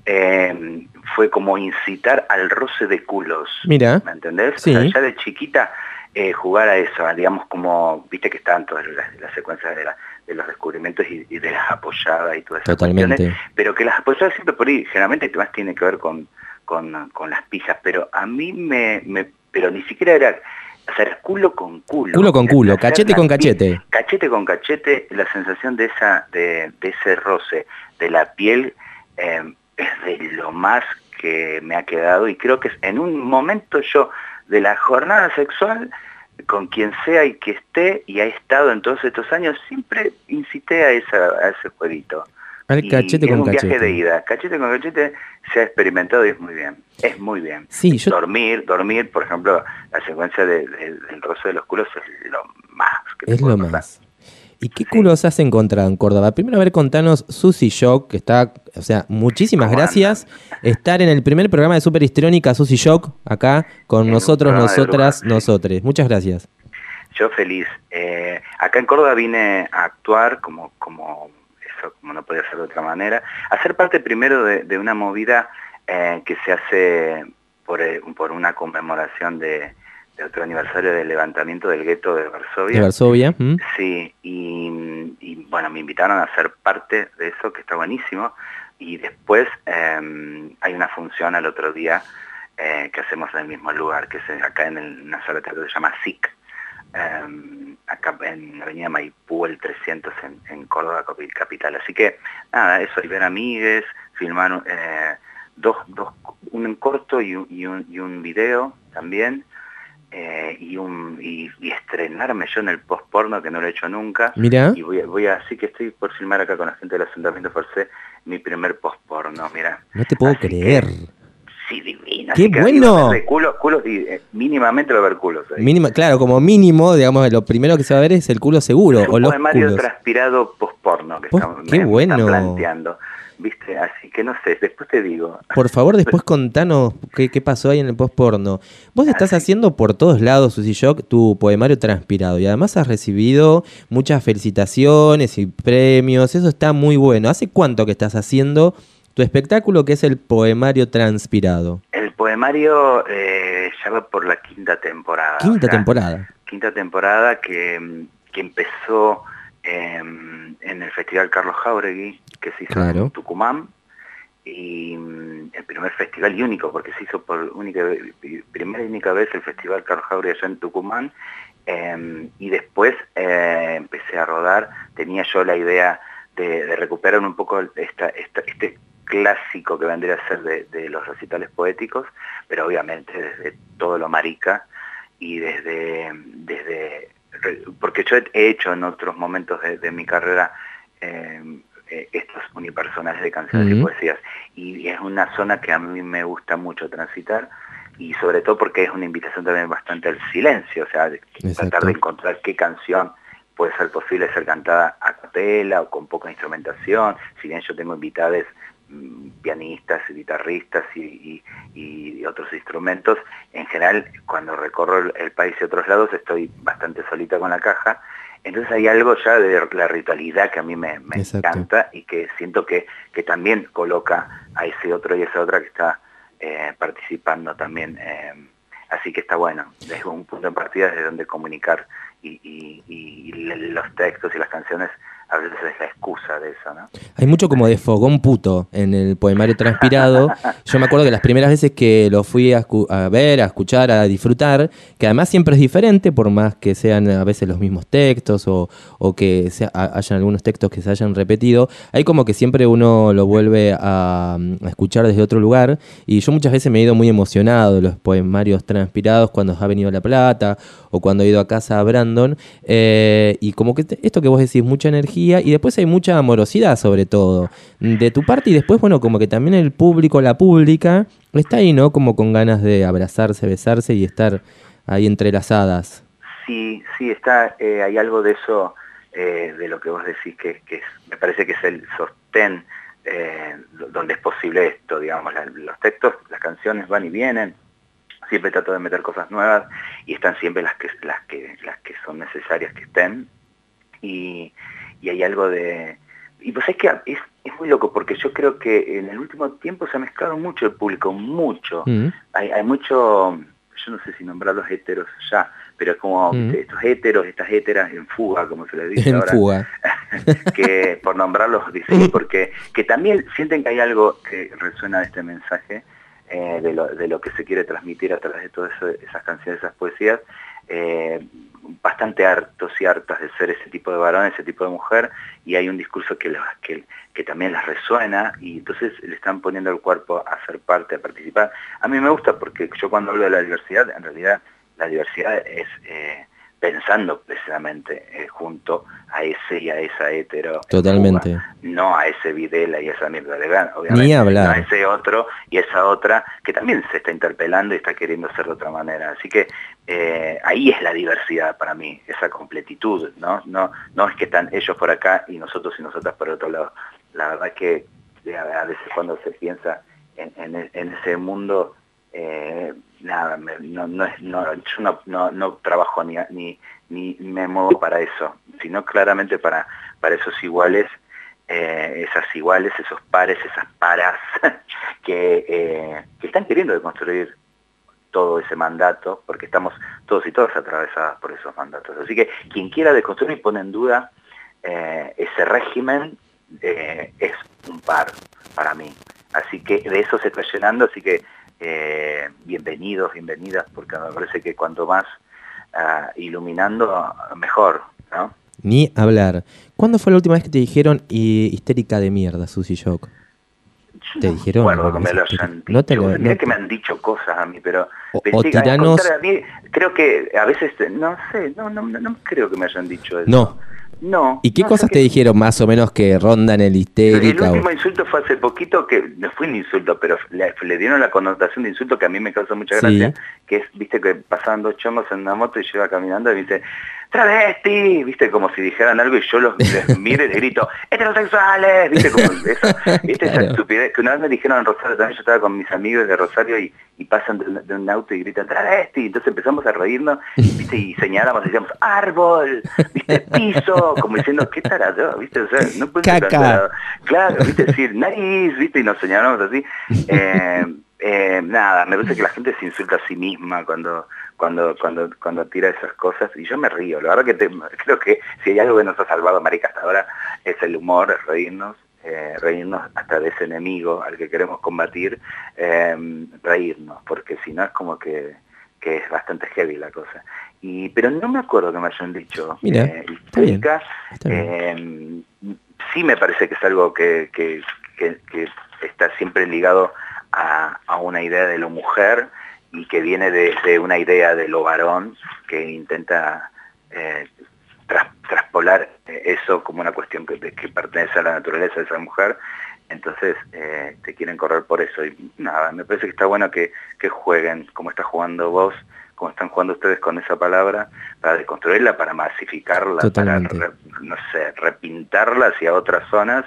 eh, fue como incitar al roce de culos. Mira. ¿Me entendés? Sí. O sea, ya de chiquita eh, jugar a eso, a, digamos como, viste que estaban todas las, las secuencias de, la, de los descubrimientos y, y de las apoyadas y todas esas Totalmente. cuestiones. Pero que las apoyadas siempre por ahí, generalmente más tiene que ver con... Con, con las pijas, pero a mí me, me pero ni siquiera era, o sea, era culo con culo. Culo con culo, Hacer cachete la con piel, cachete. Cachete con cachete, la sensación de esa, de, de ese roce de la piel eh, es de lo más que me ha quedado y creo que en un momento yo de la jornada sexual con quien sea y que esté y ha estado en todos estos años siempre incité a, esa, a ese jueguito. Al cachete y con es un cachete. viaje de ida. Cachete con cachete se ha experimentado y es muy bien. Es muy bien. Sí, yo... Dormir, dormir, por ejemplo, la secuencia de, de, del roce de los culos es lo más que te Es puede lo pasar. más. ¿Y qué culos has encontrado en Córdoba? Primero, a ver, contanos, Susi Shock, que está, o sea, muchísimas gracias. Estar en el primer programa de Super Histriónica, Susi Shock, acá, con En nosotros, un programa de nosotras, lujo, sí. nosotres. Muchas gracias. Yo feliz. Eh, acá en Córdoba vine a actuar como, como eso, como no podía ser de otra manera, a ser parte primero de, de una movida eh, que se hace por, eh, por una conmemoración de, de otro aniversario del levantamiento del gueto de Varsovia. De Varsovia. ¿Mm? Sí, y, y bueno, me invitaron a ser parte de eso, que está buenísimo, y después eh, hay una función al otro día eh, que hacemos en el mismo lugar, que es acá en el, una sala de teatro que se llama S I C, eh, acá en Avenida Maipú, el trescientos en, en Córdoba capital. Así que nada, eso, y ver amigues, filmar eh, dos, dos, un corto y un, y un, y un video también, eh, y, un, y, y estrenarme yo en el post-porno, que no lo he hecho nunca. Mirá. Y voy, voy a, así que estoy por filmar acá con la gente del asentamiento Forcé mi primer post-porno, mira. No te puedo Así creer. que, sí, divino. ¡Qué Así que bueno! de culo, culos, y, eh, mínimamente va a haber culos ahí. Mínima, claro, como mínimo, digamos, lo primero que se va a ver es el culo seguro, Es o un los poemario culos. transpirado post-porno que Post- estamos, qué me, me bueno. están planteando. ¿Viste? Así que no sé, después te digo. Por favor, después contanos qué, qué pasó ahí en el post-porno. Vos estás haciendo por todos lados, Susi Shock, tu poemario transpirado. Y además has recibido muchas felicitaciones y premios. Eso está muy bueno. ¿Hace cuánto que estás haciendo tu espectáculo, que es el poemario transpirado? El poemario eh, ya va por la quinta temporada. Quinta o sea, temporada. Quinta temporada que, que empezó eh, en el Festival Carlos Jáuregui, que se hizo Claro. en Tucumán, y mm, el primer festival y único, porque se hizo por única, primera y única vez el Festival Carlos Jáuregui allá en Tucumán, eh, y después eh, empecé a rodar. Tenía yo la idea de, de recuperar un poco esta, esta, este clásico que vendría a ser de, de los recitales poéticos, pero obviamente desde todo lo marica y desde, desde porque yo he hecho en otros momentos de, de mi carrera eh, eh, estos unipersonales de canciones Uh-huh. y poesías, y es una zona que a mí me gusta mucho transitar, y sobre todo porque es una invitación también bastante al silencio, o sea, de Exacto. tratar de encontrar qué canción puede ser posible ser cantada a capela o con poca instrumentación. Si bien yo tengo invitados mmm, pianistas, guitarristas y, y, y otros instrumentos, en general cuando recorro el, el país y otros lados estoy bastante solita con la caja. Entonces hay algo ya de la ritualidad que a mí me, me encanta y que siento que, que también coloca a ese otro y esa otra que está eh, participando también. Eh, así que está bueno, es un punto de partida desde donde comunicar y, y, y los textos y las canciones a veces es la excusa de eso, ¿no? Hay mucho como de fogón puto en el poemario transpirado. Yo me acuerdo que las primeras veces que lo fui a, escu- a ver, a escuchar, a disfrutar, que además siempre es diferente, por más que sean a veces los mismos textos o, o que sea, hayan algunos textos que se hayan repetido, hay como que siempre uno lo vuelve a, a escuchar desde otro lugar, y yo muchas veces me he ido muy emocionado de los poemarios transpirados cuando ha venido a La Plata o cuando he ido a casa a Brandon, eh, y como que te- esto que vos decís, mucha energía, y después hay mucha amorosidad sobre todo de tu parte, y después bueno, como que también el público, la pública está ahí, ¿no? Como con ganas de abrazarse, besarse y estar ahí entrelazadas. Sí, sí, está, eh, hay algo de eso, eh, de lo que vos decís, que, que es, me parece que es el sostén eh, donde es posible esto, digamos, la, los textos, las canciones van y vienen, siempre trato de meter cosas nuevas y están siempre las que, las que, las que son necesarias que estén, y, y hay algo de... Y pues es que es, es muy loco, porque yo creo que en el último tiempo se ha mezclado mucho el público, mucho. Mm. Hay, hay mucho, yo no sé si nombrar los héteros ya, pero es como Mm. ¿viste? Estos héteros, estas héteras en fuga, como se les dice En ahora. fuga. Que por nombrarlos, dice, porque que también sienten que hay algo que resuena de este mensaje, eh, de, lo, de lo que se quiere transmitir a través de todas eso- esas canciones, esas poesías, eh, bastante hartos y hartas de ser ese tipo de varón, ese tipo de mujer, y hay un discurso que, los, que, que también las resuena, y entonces le están poniendo el cuerpo a ser parte, a participar. A mí me gusta porque yo cuando hablo de la diversidad, en realidad la diversidad es eh, pensando precisamente eh, junto a ese y a esa hetero. Totalmente. Fuga, no a ese Videla y esa mierda de gana, obviamente. Ni hablar. No a ese otro y esa otra que también se está interpelando y está queriendo ser de otra manera. Así que eh, ahí es la diversidad para mí, esa completitud, ¿no? No, no es que están ellos por acá y nosotros y nosotras por otro lado. La verdad que a veces cuando se piensa en, en, en ese mundo, eh, nada, me, no, no es, no, yo no, no, no trabajo ni, ni, ni me muevo para eso, sino claramente para, para esos iguales, eh, esas iguales, esos pares, esas paras que, eh, que están queriendo deconstruir todo ese mandato, porque estamos todos y todas atravesadas por esos mandatos. Así que quien quiera deconstruir y pone en duda eh, ese régimen, eh, es un par para mí. Así que de eso se está llenando, así que eh, bienvenidos, bienvenidas, porque me parece que cuanto más uh, iluminando, mejor, ¿no? Ni hablar. ¿Cuándo fue la última vez que te dijeron y, histérica de mierda, Susy Shock? ¿Te dijeron? Bueno, que me lo hayan dicho. No te lo, Mirá no que me han dicho cosas a mí, pero... O, pensé o que, al tiranos... contrario, a mí, creo que a veces, no sé, no, no, no, no creo que me hayan dicho eso. No. No. ¿Y qué no, cosas sé te qué- dijeron más o menos que rondan el El histérica? último o- insulto fue hace poquito, que no fue un insulto, pero le, le dieron la connotación de insulto que a mí me causó mucha Sí. gracia, que es, viste, que pasaban dos chongos en una moto y yo iba caminando y me dice, travesti, viste, como si dijeran algo y yo los les miro y les grito, heterosexuales, viste, como eso, viste, esa Claro. estupidez, que una vez me dijeron en Rosario también, yo estaba con mis amigos de Rosario y, y pasan de un, de un auto y gritan, travesti, entonces empezamos a reírnos, viste, y señalamos, decíamos, árbol, viste, piso, como diciendo, qué tarado, viste, o sea, no puede ser tan Caca. tarado. Claro, viste, decir, nariz, viste, y nos señalamos así. Eh, eh, nada, me parece que la gente se insulta a sí misma cuando, cuando cuando cuando tira esas cosas, y yo me río. La verdad que te, creo que si hay algo que nos ha salvado, marica, hasta ahora, es el humor, es reírnos, eh, reírnos hasta de ese enemigo al que queremos combatir, eh, reírnos, porque si no es como que, que es bastante heavy la cosa. Y pero no me acuerdo que me hayan dicho Mira, eh, está bien, histérica. está bien. Eh, sí me parece que es algo que, que, que, que está siempre ligado a, a una idea de lo mujer y que viene de, de una idea de lo varón que intenta eh, tras, traspolar eso como una cuestión que, que pertenece a la naturaleza de esa mujer. Entonces eh, te quieren correr por eso y nada, me parece que está bueno que, que jueguen como estás jugando vos, como están jugando ustedes con esa palabra, para deconstruirla, para masificarla, Totalmente. para, no sé, repintarla hacia otras zonas.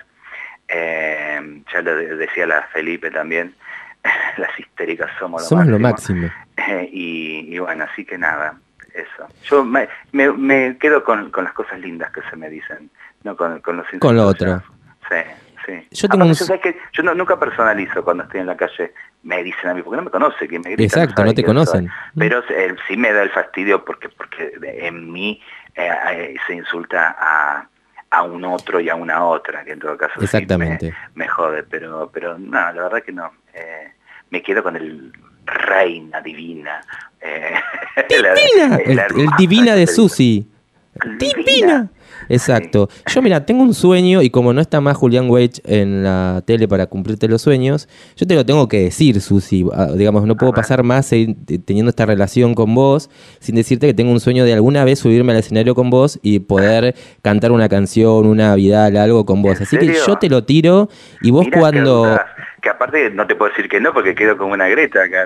Eh, ya lo de- decía la Felipe también, las histéricas somos lo Somos lo máximo. máximo. Eh, y, y bueno, así que nada, eso. Yo me, me, me quedo con, con las cosas lindas que se me dicen, no con, con los Con lo insultos, otro. ya. Sí, sí. Yo tengo Aparte, un- yo, ¿sabes qué? Yo no- nunca personalizo cuando estoy en la calle, me dicen a mí, porque no me conoce, quien me grita. Exacto, sabe no te quién soy. conocen. Pero eh, sí me da el fastidio porque, porque en mí eh, eh, se insulta a, a un otro y a una otra, que en todo caso sí Exactamente. me, me jode, pero, pero no, la verdad que no. Eh, me quedo con el reina divina. Eh, la- ¡Divina! la El, el hermosa divina de que te Susi. dice. ¡Divina! Exacto. Yo, mira, tengo un sueño y como no está más Julián Weich en la tele para cumplirte los sueños, yo te lo tengo que decir, Susi. Ah, digamos, no puedo pasar más eh, teniendo esta relación con vos sin decirte que tengo un sueño de alguna vez subirme al escenario con vos y poder cantar una canción, una Vidal, algo con vos. Así que serio? yo te lo tiro y vos Mirá cuando... Que, dudas, que aparte no te puedo decir que no porque quedo como una Greta acá.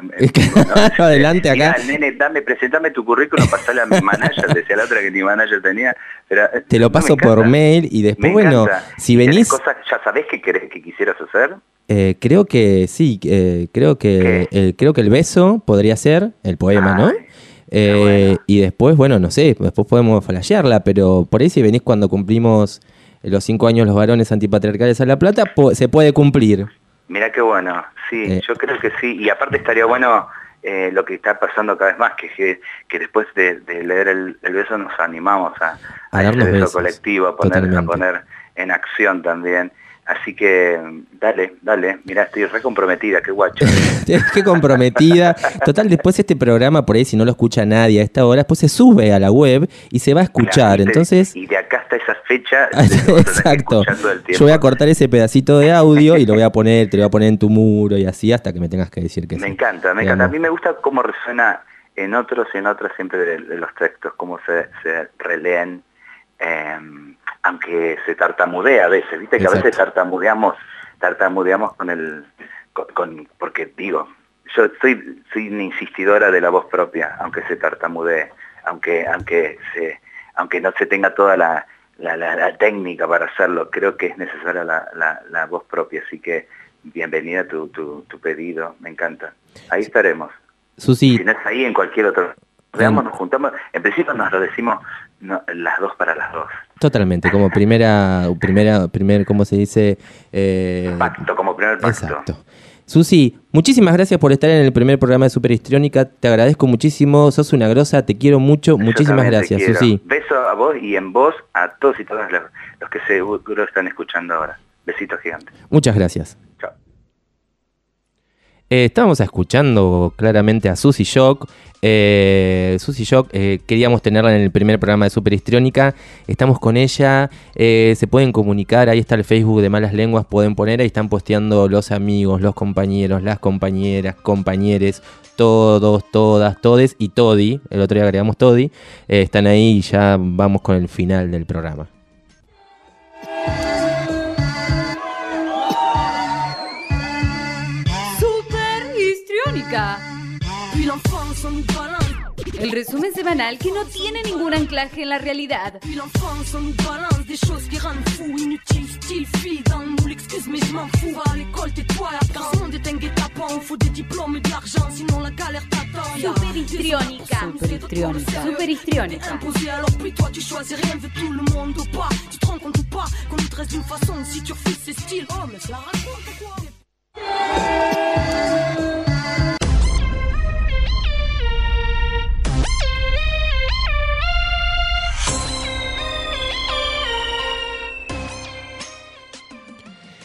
Adelante acá. Mirá, nene, dame, presentame tu currículum, pasale a mi manager, decía la otra que ni manager tenía. Pero, eh, Te lo no, paso me por encanta. mail y después, Me bueno, encanta. si ¿Tenés venís... cosas, ¿ya sabés qué querés, que quisieras hacer? Eh, creo que sí, eh, creo que el, creo que el beso podría ser el poema, ¿no? Eh, y después, bueno, no sé, después podemos flashearla, pero por ahí si venís cuando cumplimos los cinco años los varones antipatriarcales a La Plata, po- se puede cumplir. Mirá qué bueno, sí, Eh. yo creo que sí, y aparte estaría bueno eh, lo que está pasando cada vez más, que, que, que después de, de leer el, el beso nos animamos a, A a ese darnos beso besos, colectivo, a poner, a totalmente. poner en acción también. Así que dale, dale, mirá, estoy re comprometida, qué guacho. Qué comprometida. Total, después este programa, por ahí si no lo escucha nadie a esta hora, después se sube a la web y se va a escuchar. Y te- Entonces, Y de acá hasta esa fecha, te vas a tener que exacto. escuchar todo el tiempo. Yo voy a cortar ese pedacito de audio y lo voy a poner, te lo voy a poner en tu muro y así hasta que me tengas que decir que Me sí. encanta, me Digamos. encanta. A mí me gusta cómo resuena en otros y en otras siempre de, de los textos, cómo se, se releen, eh, aunque se tartamudea a veces, viste que Exacto. a veces tartamudeamos, tartamudeamos con el, con, con- porque digo, yo soy, soy una insistidora de la voz propia, aunque se tartamudee, aunque, aunque se, aunque no se tenga toda la, la, la- la técnica para hacerlo, creo que es necesaria la, la, la voz propia, así que bienvenida tu, tu, tu pedido, me encanta. Ahí estaremos. Susi, Si no es ahí, en cualquier otro. Veamos, nos juntamos. En principio nos lo decimos no, las dos para las dos. totalmente, como primera, primera, primer, ¿cómo se dice? Eh, Pacto, como primer pacto. Exacto. Susi, muchísimas gracias por estar en el primer programa de Super Histriónica. Te agradezco muchísimo, sos una grosa, te quiero mucho. Yo Muchísimas también te gracias, quiero. Susi. Beso a vos y en vos a todos y todas los, los que seguro están escuchando ahora. Besitos gigantes. Muchas gracias. Chao. Eh, estábamos escuchando claramente a Susi Shock. Eh, Susi Shock, eh, queríamos tenerla en el primer programa de Super Histriónica. Estamos con ella. Eh, se pueden comunicar. Ahí está el Facebook de Malas Lenguas. Pueden poner. Ahí están posteando los amigos, los compañeros, las compañeras, compañeres. Todos, todas, todes y Todi. El otro día agregamos Todi. Eh, están ahí y ya vamos con el final del programa. Super histriónica. El resumen semanal que no tiene ningún anclaje en la realidad. Puis l'enfance, on nous balance des choses qui rendent fou, inutile, style, fille, dans le moule, excuse, mais je m'en fous. À l'école, tais-toi, la quand ce monde est un guet-apens, faut des diplômes et de l'argent, sinon la galère t'attend. Y'a Super histriónica. Super histriónica. Super histriónica. Imposé, alors puis toi, tu choisis rien, veut tout le monde ou pas. Tu te rends compte ou pas qu'on nous dresse d'une façon, si tu refuses, c'est style. Oh, mais je la raconte ou quoi?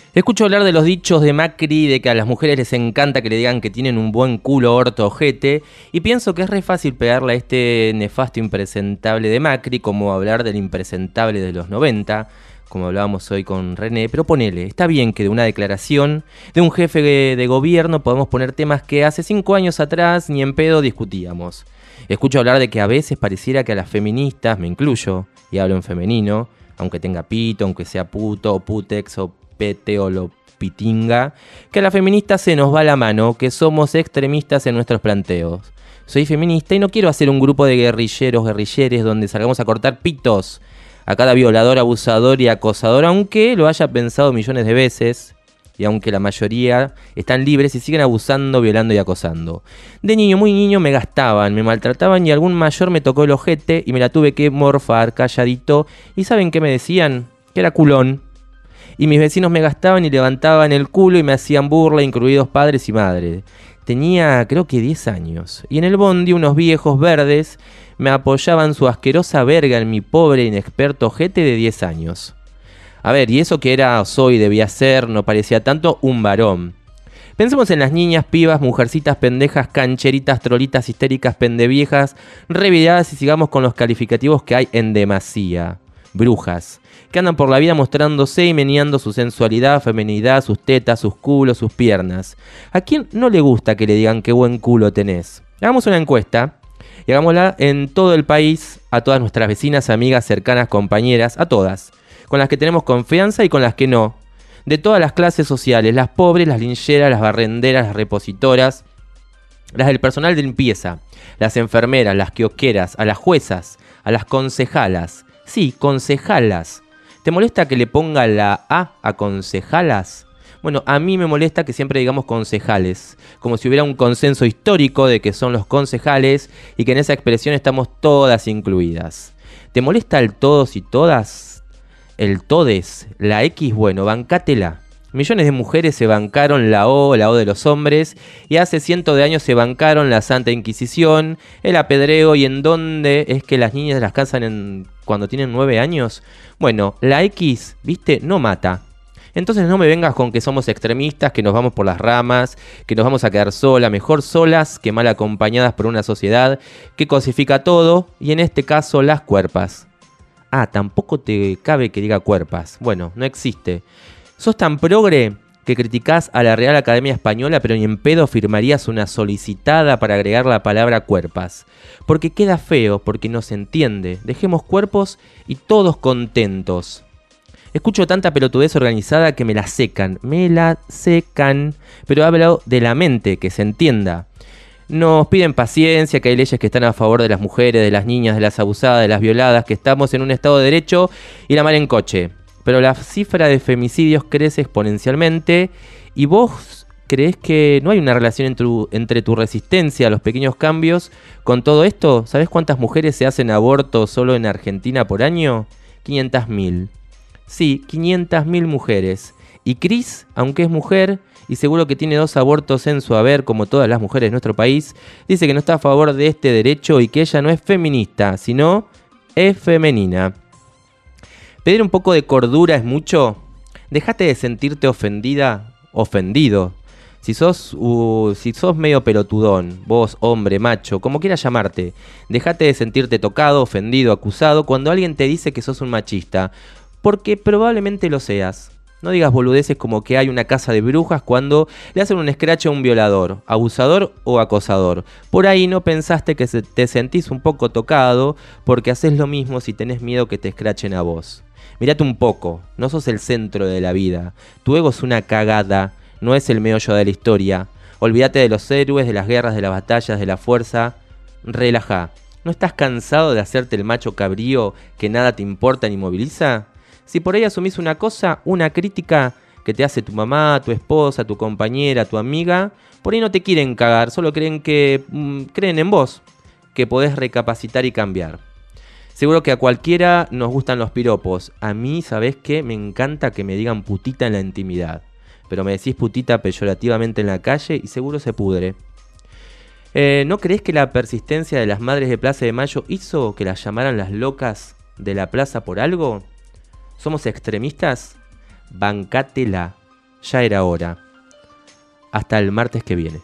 Escucho hablar de los dichos de Macri, de que a las mujeres les encanta que le digan que tienen un buen culo, orto, ojete, y pienso que es re fácil pegarle a este nefasto impresentable de Macri, como hablar del impresentable de los noventa, como hablábamos hoy con René, pero ponele, está bien que de una declaración de un jefe de, de gobierno podamos poner temas que hace cinco años atrás ni en pedo discutíamos. Escucho hablar de que a veces pareciera que a las feministas, me incluyo, y hablo en femenino, aunque tenga pito, aunque sea puto, o putex, o pete o lo pitinga, que a las feministas se nos va la mano, que somos extremistas en nuestros planteos. Soy feminista y no quiero hacer un grupo de guerrilleros, guerrilleres donde salgamos a cortar pitos a cada violador, abusador y acosador, aunque lo haya pensado millones de veces y aunque la mayoría están libres y siguen abusando, violando y acosando. De niño, muy niño, me gastaban, me maltrataban y algún mayor me tocó el ojete y me la tuve que morfar calladito. ¿Y saben qué me decían? Que era culón. Y mis vecinos me gastaban y levantaban el culo y me hacían burla, incluidos padres y madres. Tenía creo que diez años. Y en el bondi unos viejos verdes me apoyaban su asquerosa verga en mi pobre inexperto ojete de diez años. A ver, y eso que era, soy, debía ser, no parecía tanto un varón. Pensemos en las niñas, pibas, mujercitas, pendejas, cancheritas, trolitas, histéricas, pendeviejas, revidadas y sigamos con los calificativos que hay en demasía. Brujas, que andan por la vida mostrándose y meneando su sensualidad, feminidad, sus tetas, sus culos, sus piernas. ¿A quién no le gusta que le digan qué buen culo tenés? Hagamos una encuesta y hagámosla en todo el país, a todas nuestras vecinas, amigas, cercanas, compañeras, a todas, con las que tenemos confianza y con las que no, de todas las clases sociales, las pobres, las lincheras, las barrenderas, las repositoras, las del personal de limpieza, las enfermeras, las kiosqueras, a las juezas, a las concejalas. Sí, concejalas. ¿Te molesta que le ponga la A a concejalas? Bueno, a mí me molesta que siempre digamos concejales, como si hubiera un consenso histórico de que son los concejales y que en esa expresión estamos todas incluidas. ¿Te molesta el todos y todas? El todes, la X, bueno, bancátela. Millones de mujeres se bancaron la O, la O de los hombres, y hace cientos de años se bancaron la Santa Inquisición, el apedreo, y en dónde es que las niñas las casan en, cuando tienen nueve años. Bueno, la X, viste, no mata. Entonces no me vengas con que somos extremistas, que nos vamos por las ramas, que nos vamos a quedar solas, mejor solas que mal acompañadas por una sociedad que cosifica todo, y en este caso las cuerpas. Ah, tampoco te cabe que diga cuerpas. Bueno, no existe. Sos tan progre que criticás a la Real Academia Española, pero ni en pedo firmarías una solicitada para agregar la palabra cuerpas. Porque queda feo, porque no se entiende. Dejemos cuerpos y todos contentos. Escucho tanta pelotudez organizada que me la secan, me la secan. Pero hablo de la mente, que se entienda. Nos piden paciencia, que hay leyes que están a favor de las mujeres, de las niñas, de las abusadas, de las violadas, que estamos en un estado de derecho y la mar en coche. Pero la cifra de femicidios crece exponencialmente y vos creés que no hay una relación entre tu, entre tu resistencia a los pequeños cambios con todo esto. ¿Sabés cuántas mujeres se hacen aborto solo en Argentina por año? quinientas mil. Sí, quinientas mil mujeres. Y Cris, aunque es mujer y seguro que tiene dos abortos en su haber como todas las mujeres de nuestro país, dice que no está a favor de este derecho y que ella no es feminista, sino es femenina. ¿Pedir un poco de cordura es mucho? Dejate de sentirte ofendida, ofendido. Si sos, uh, si sos medio pelotudón, vos, hombre, macho, como quieras llamarte, dejate de sentirte tocado, ofendido, acusado cuando alguien te dice que sos un machista, porque probablemente lo seas. No digas boludeces como que hay una casa de brujas cuando le hacen un escrache a un violador, abusador o acosador. Por ahí no pensaste que te sentís un poco tocado porque haces lo mismo si tenés miedo que te escrachen a vos. Mirate un poco, no sos el centro de la vida. Tu ego es una cagada, no es el meollo de la historia. Olvídate de los héroes, de las guerras, de las batallas, de la fuerza. Relajá. ¿No estás cansado de hacerte el macho cabrío que nada te importa ni moviliza? Si por ahí asumís una cosa, una crítica que te hace tu mamá, tu esposa, tu compañera, tu amiga, por ahí no te quieren cagar, solo creen que mmm, creen en vos, que podés recapacitar y cambiar. Seguro que a cualquiera nos gustan los piropos. A mí, ¿sabés qué? Me encanta que me digan putita en la intimidad. Pero me decís putita peyorativamente en la calle y seguro se pudre. Eh, ¿No creés que la persistencia de las madres de Plaza de Mayo hizo que las llamaran las locas de la plaza por algo? ¿Somos extremistas? Bancátela. ya era hora. Hasta el martes que viene.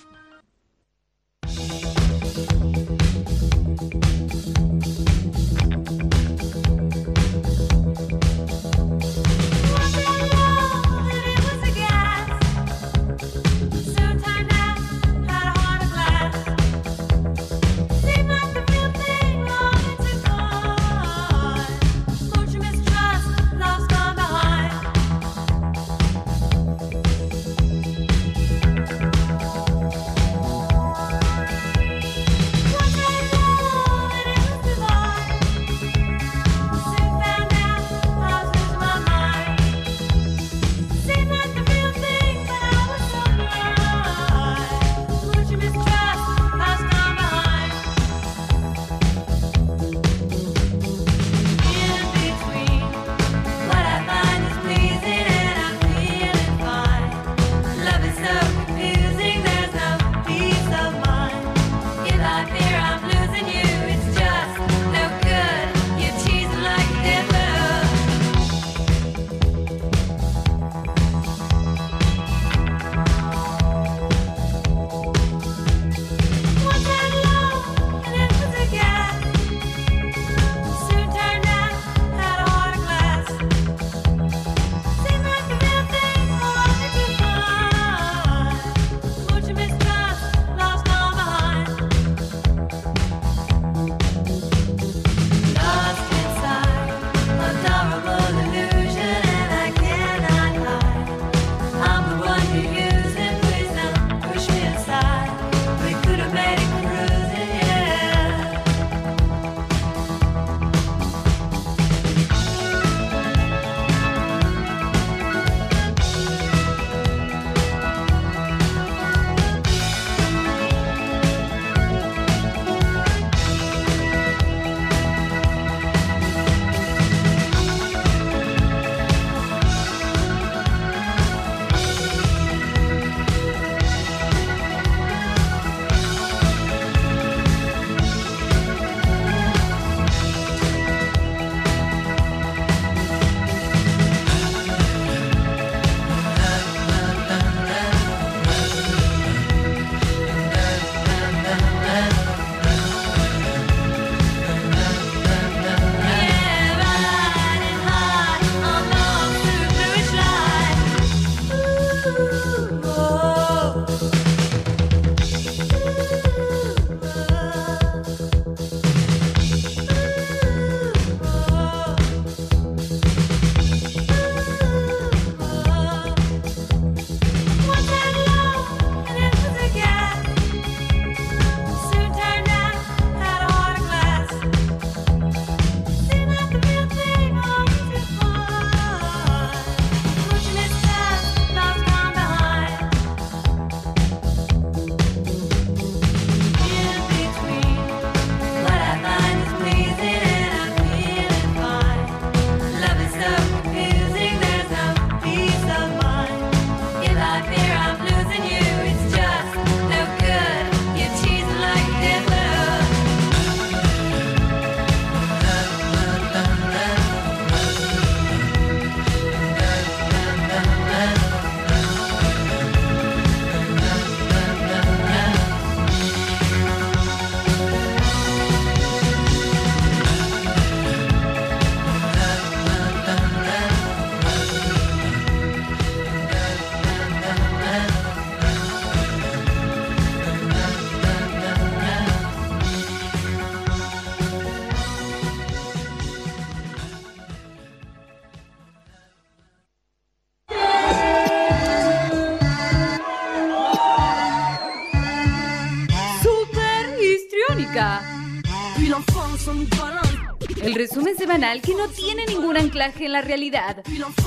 El resumen semanal que no tiene ningún anclaje en la realidad.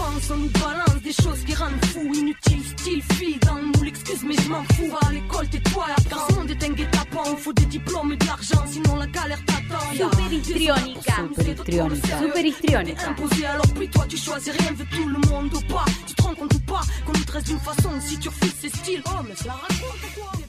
Super histriónica. Super histriónica. Super histriónica. Alors puis toi tu choisis rien de tout le monde ou pas. Tu te rends compte ou pas qu'on nous dresse d'une façon si tu refuses ce style. Oh mais je la raconte quoi.